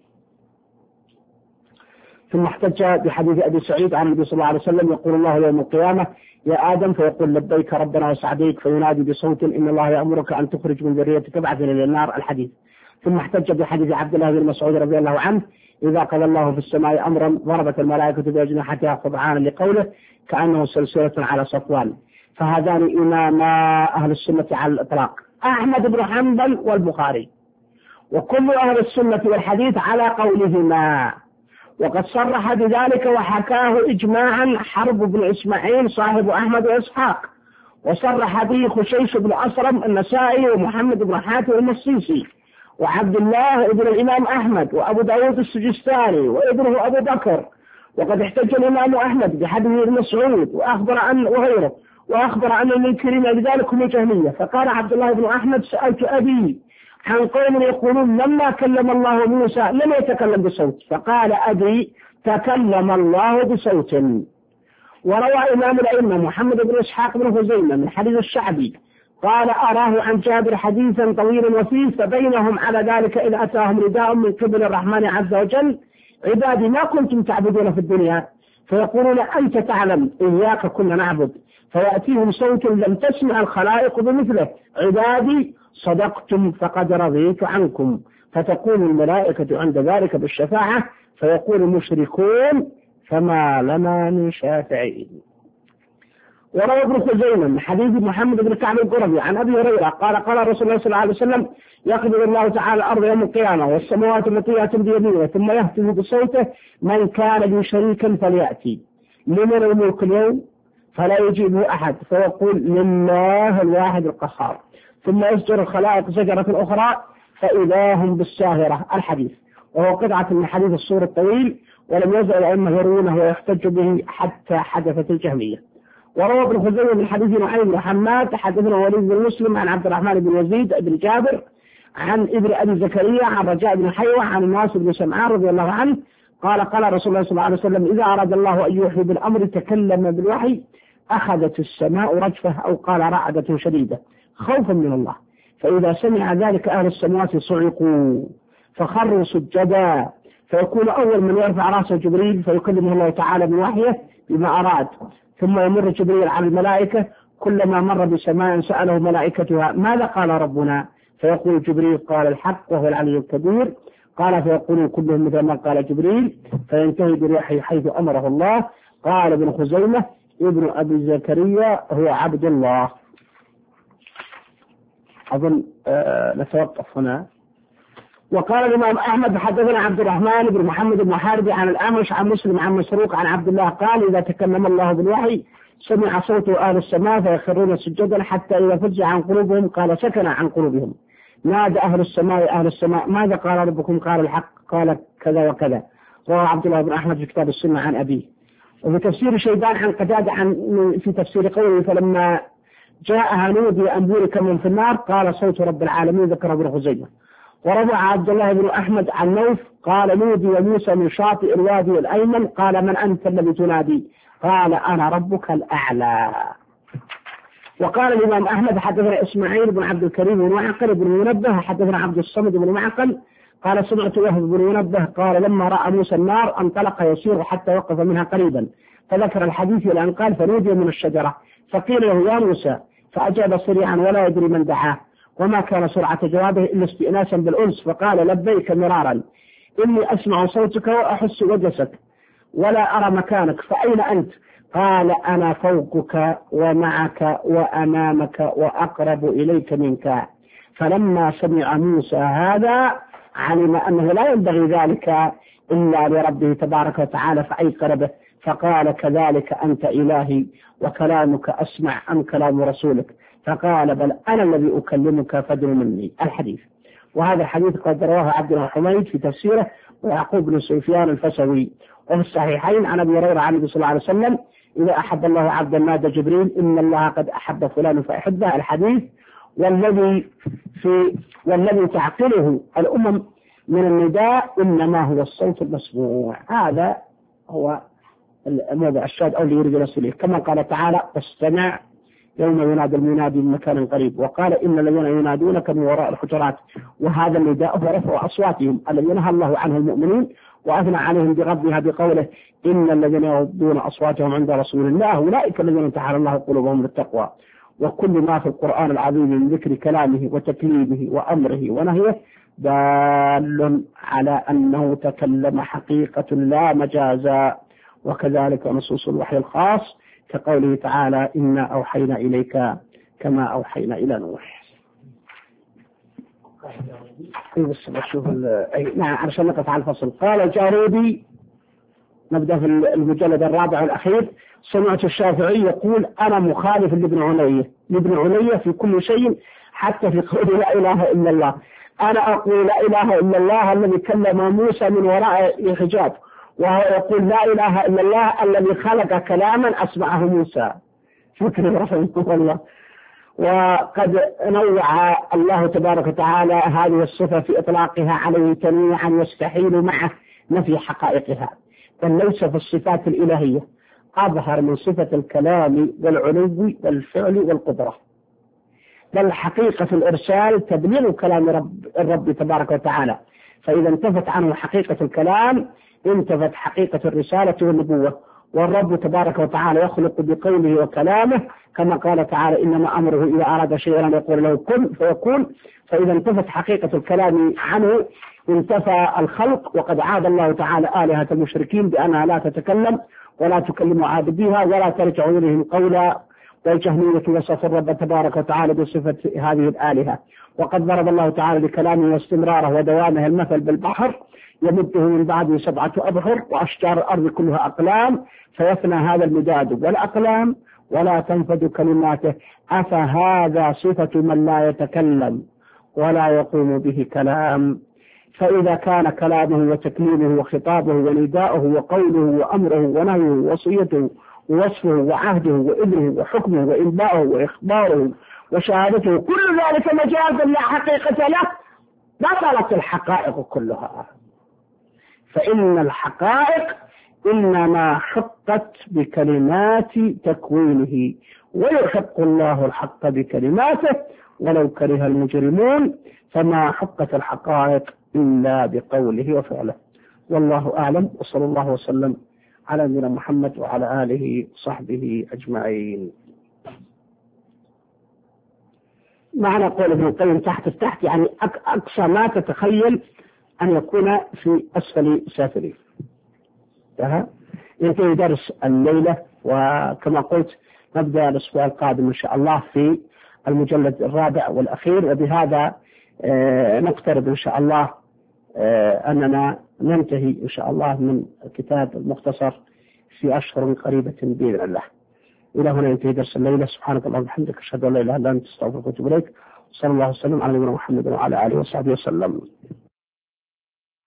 ثم احتج بحديث أبي سعيد عن النبي صلى الله عليه وسلم يقول الله يوم القيامة: يا آدم، فيقول: لبيك ربنا وسعديك، فينادي بصوت: إن الله يأمرك أن تخرج من ذريتك بعثا إلى النار. الحديث. ثم احتج بحديث عبد الله بن مسعود رضي الله عنه: إذا قضى الله في السماء أمرا ضربت الملائكة بأجنحتها خضعانا لقوله كأنه سلسلة على صفوان. فهذان إماما أهل السنة على الإطلاق، أحمد بن حنبل والبخاري، وكل أهل السنة والحديث على قولهما. وقد صرح بذلك وحكاه إجماعا حرب بن إسماعيل صاحب أحمد وإسحاق، وصرح به خشيش بن أسرم النسائي ومحمد بن حاتم المصيصي وعبد الله ابن الإمام أحمد وأبو داود السجستاني وابنه أبو بكر. وقد احتج الإمام أحمد بحديث ابن مسعود وأخبر أن وغيره وأخبر أن المنكرين لذلك هم جهمية. فقال عبد الله بن أحمد: سألت أبي عن قوم يقولون لما كلم الله موسى لم يتكلم بصوت، فقال أبي: تكلم الله بصوت. وروى إمام الأئمة محمد بن إسحاق بن خزيمة من حديث الشعبي قال: أراه عن جابر حديثا طويلا وفيه: فبينهم على ذلك إذ أتاهم نداء من قبل الرحمن عز وجل: عبادي ما كنتم تعبدون في الدنيا، فيقولون أنت تعلم إياك كنا نعبد، فيأتيهم صوت لم تسمع الخلائق بمثله: عبادي صدقتم فقد رضيت عنكم، فتقول الملائكة عند ذلك بالشفاعة، فيقول المشركون: فما لنا من شافعين. وروى ابن خزيمة من حديث محمد بن كعب القرظي عن أبي هريرة قال: قال رسول الله صلى الله عليه وسلم: يقبض الله تعالى الأرض يوم القيامة والسماوات مطويات بيمينه، ثم يهتف بصوته: من كان لي شريكا فليأتي. لمن الملك اليوم؟ فلا يجيبه أحد، فيقول: لله الواحد القهار. ثم يزجر الخلائق زجرة أخرى فإذا هم بالساهرة. الحديث. وهو قطعة من حديث الصور الطويل، ولم يزل الأئمة يروونه ويحتج به حتى حدثت الجهمية. وروى ابن خزيمة من حديث نعيم بن حماد حدثنا وليد بن مسلم عن عبد الرحمن بن يزيد بن جابر عن ابن أبي زكريا عن رجاء بن حيوة عن الناس بن سمعان رضي الله عنه قال: قال رسول الله صلى الله عليه وسلم: إذا أراد الله أن يوحي بالأمر تكلم بالوحي أخذت السماء رجفة، أو قال رعدة شديدة، خوفا من الله، فإذا سمع ذلك أهل السماوات صعقوا فخروا سجدا، فيكون أول من يرفع رأسه جبريل فيكلمه الله تعالى بوحيه بما أراد، ثم يمر جبريل على الملائكة، كلما مر بسماء سأله ملائكتها: ماذا قال ربنا؟ فيقول جبريل: قال الحق وهو العلي الكبير. قال: فيقولون كلهم مثل ما قال جبريل، فينتهي بريحه حيث أمره الله. قال ابن خزيمة: ابن أبي زكريا هو عبد الله. أظن أه نتوقف هنا. وقال الإمام أحمد: حدثنا عبد الرحمن بن محمد بن حارب عن الأعمش عن مسلم عن مسروق عن عبد الله قال: إذا تكلم الله بالوحي سمع صوته أهل السماء فيخرون سجدا حتى إذا فزع عن قلوبهم قال: سكن عن قلوبهم. نادى أهل السماء أهل السماء: ماذا قال ربكم؟ قال الحق. قال كذا وكذا. رواه عبد الله بن أحمد في كتاب السنة عن أبيه. وفي تفسير شيبان عن قتادة عن في تفسير قوله: فلما جاءها نودي أن بورك من في النار، قال: صوت رب العالمين. ذكر ابن خزيمة. ورفع عبد الله بن أحمد عن نوف قال: نودي موسى من شاطئ الوادي الأيمن، قال: من أنت الذي تنادي؟ قال: أنا ربك الأعلى. وقال الإمام أحمد: حدثنا إسماعيل بن عبد الكريم بن معقل بن منبه حدثنا عبد الصمد بن معقل قال سمعت وهب بن منبه قال لما رأى موسى النار انطلق يسير حتى وقف منها قريبا، فذكر الحديث إلى أن قال فنودي من الشجرة فقيل له يا موسى، فأجاب سريعا ولا يدري من دعاه، وما كان سرعة جوابه إلا استئناسا بالأنس، فقال لبيك مرارا إني أسمع صوتك وأحس وجسك ولا أرى مكانك، فأين أنت؟ قال أنا فوقك ومعك وأمامك وأقرب إليك منك. فلما سمع موسى هذا علم أنه لا ينبغي ذلك إلا لربه تبارك وتعالى فأيقن به، فقال كذلك أنت إلهي وكلامك أسمع أم كلام رسولك؟ فقال بل أنا الذي أكلمك فادن مني. الحديث. وهذا الحديث قد رواه عبد الله حميد في تفسيره ويعقوب بن سفيان الفسوي، وفي الصحيحين عن أبي هريرة عن النبي صلى الله عليه وسلم إذا أحب الله عبدا نادى جبريل إن الله قد أحب فلان فأحبه. الحديث. والذي في والذي تعقله الأمم من النداء إنما هو الصوت المسموع. هذا هو الموضع الشاهد أو اللي يريد نفسه، كما قال تعالى فاستمع يوم ينادي المنادي من مكان قريب، وقال إن الذين ينادونك من وراء الحجرات، وهذا النداء هو رفع أصواتهم الذين نهى الله عنه المؤمنين وأثنى عليهم بغضها بقوله إن الذين يغضون أصواتهم عند رسول الله أولئك الذين امتحن الله قلوبهم بالتقوى. وكل ما في القرآن العظيم من ذكر كلامه وتكليمه وأمره ونهيه دال على أنه تكلم حقيقة لا مجازا، وكذلك نصوص الوحي الخاص كقوله تعالى إنا أوحينا إليك كما أوحينا إلى نوح. بس بشوف نعم علشان نقف على الفصل. قال الجارودي، نبدأ في المجلد الرابع والأخير، سمعت الشافعي يقول أنا مخالف لابن علية لابن علية في كل شيء حتى في قول لا إله إلا الله. أنا أقول لا إله إلا الله الذي كلم موسى من وراء حجاب، وهو يقول لا إله إلا الله الذي خلق كلاما أسمعه موسى. شكرا رحمه الله. وقد نوع الله تبارك وتعالى هذه الصفة في إطلاقها عليه تنويعا يستحيل معه نفي حقائقها، بل ليس في الصفات الإلهية أظهر من صفة الكلام والعلو والفعل والقدرة، بل حقيقة الإرسال تبليغ كلام رب الرب تبارك وتعالى، فإذا انتفت عنه حقيقة الكلام انتفت حقيقة الرسالة والنبوة. والرب تبارك وتعالى يخلق بقوله وكلامه كما قال تعالى إنما أمره إذا أراد شيئا يقول له كن فيكون. فإذا انتفت حقيقة الكلام عنه انتفى الخلق، وقد عاد الله تعالى آلهة المشركين بأنها لا تتكلم ولا تكلم عابديها ولا ترجع إليهم قولا، والجهمية وصف الرب تبارك وتعالى بصفة هذه الآلهة. وقد ضرب الله تعالى لكلامه واستمراره ودوامه المثل بالبحر يمده من بعده سبعة أبحر وأشجار الأرض كلها أقلام فيفنى هذا المداد والأقلام ولا تنفد كلماته، أفهذا صفة من لا يتكلم ولا يقوم به كلام؟ فإذا كان كلامه وتكليمه وخطابه ونداؤه وقوله وأمره ونهيه ووصيته ووصفه وعهده وإذنه وحكمه وإنباؤه وإخباره وشهادته كل ذلك مجاز لا حقيقة له بطلت الحقائق كلها. فإن الحقائق إنما حقت بكلمات تكوينه، ويحق الله الحق بكلماته ولو كره المجرمون، فما حقت الحقائق إلا بقوله وفعله. والله أعلم، وصلى الله وسلم على نبينا محمد وعلى آله وصحبه أجمعين. معنى قول ابن القيم تحت التحت يعني أقصى ما تتخيل أن يكون في أسفل سافلين. ينتهي درس الليلة، وكما قلت نبدأ الأسبوع القادم إن شاء الله في المجلد الرابع والأخير. وبهذا نقترب إن شاء الله أننا ننتهي إن شاء الله من الكتاب المختصر في أشهر قريبة بإذن الله. إلى هنا ينتهي درس الليلة. سبحانك اللهم وبحمدك أشهد أن لا إله إلا أنت أستغفرك وأتوب إليك. صلى الله وسلم على نبينا محمد وعلى آله وصحبه وسلم.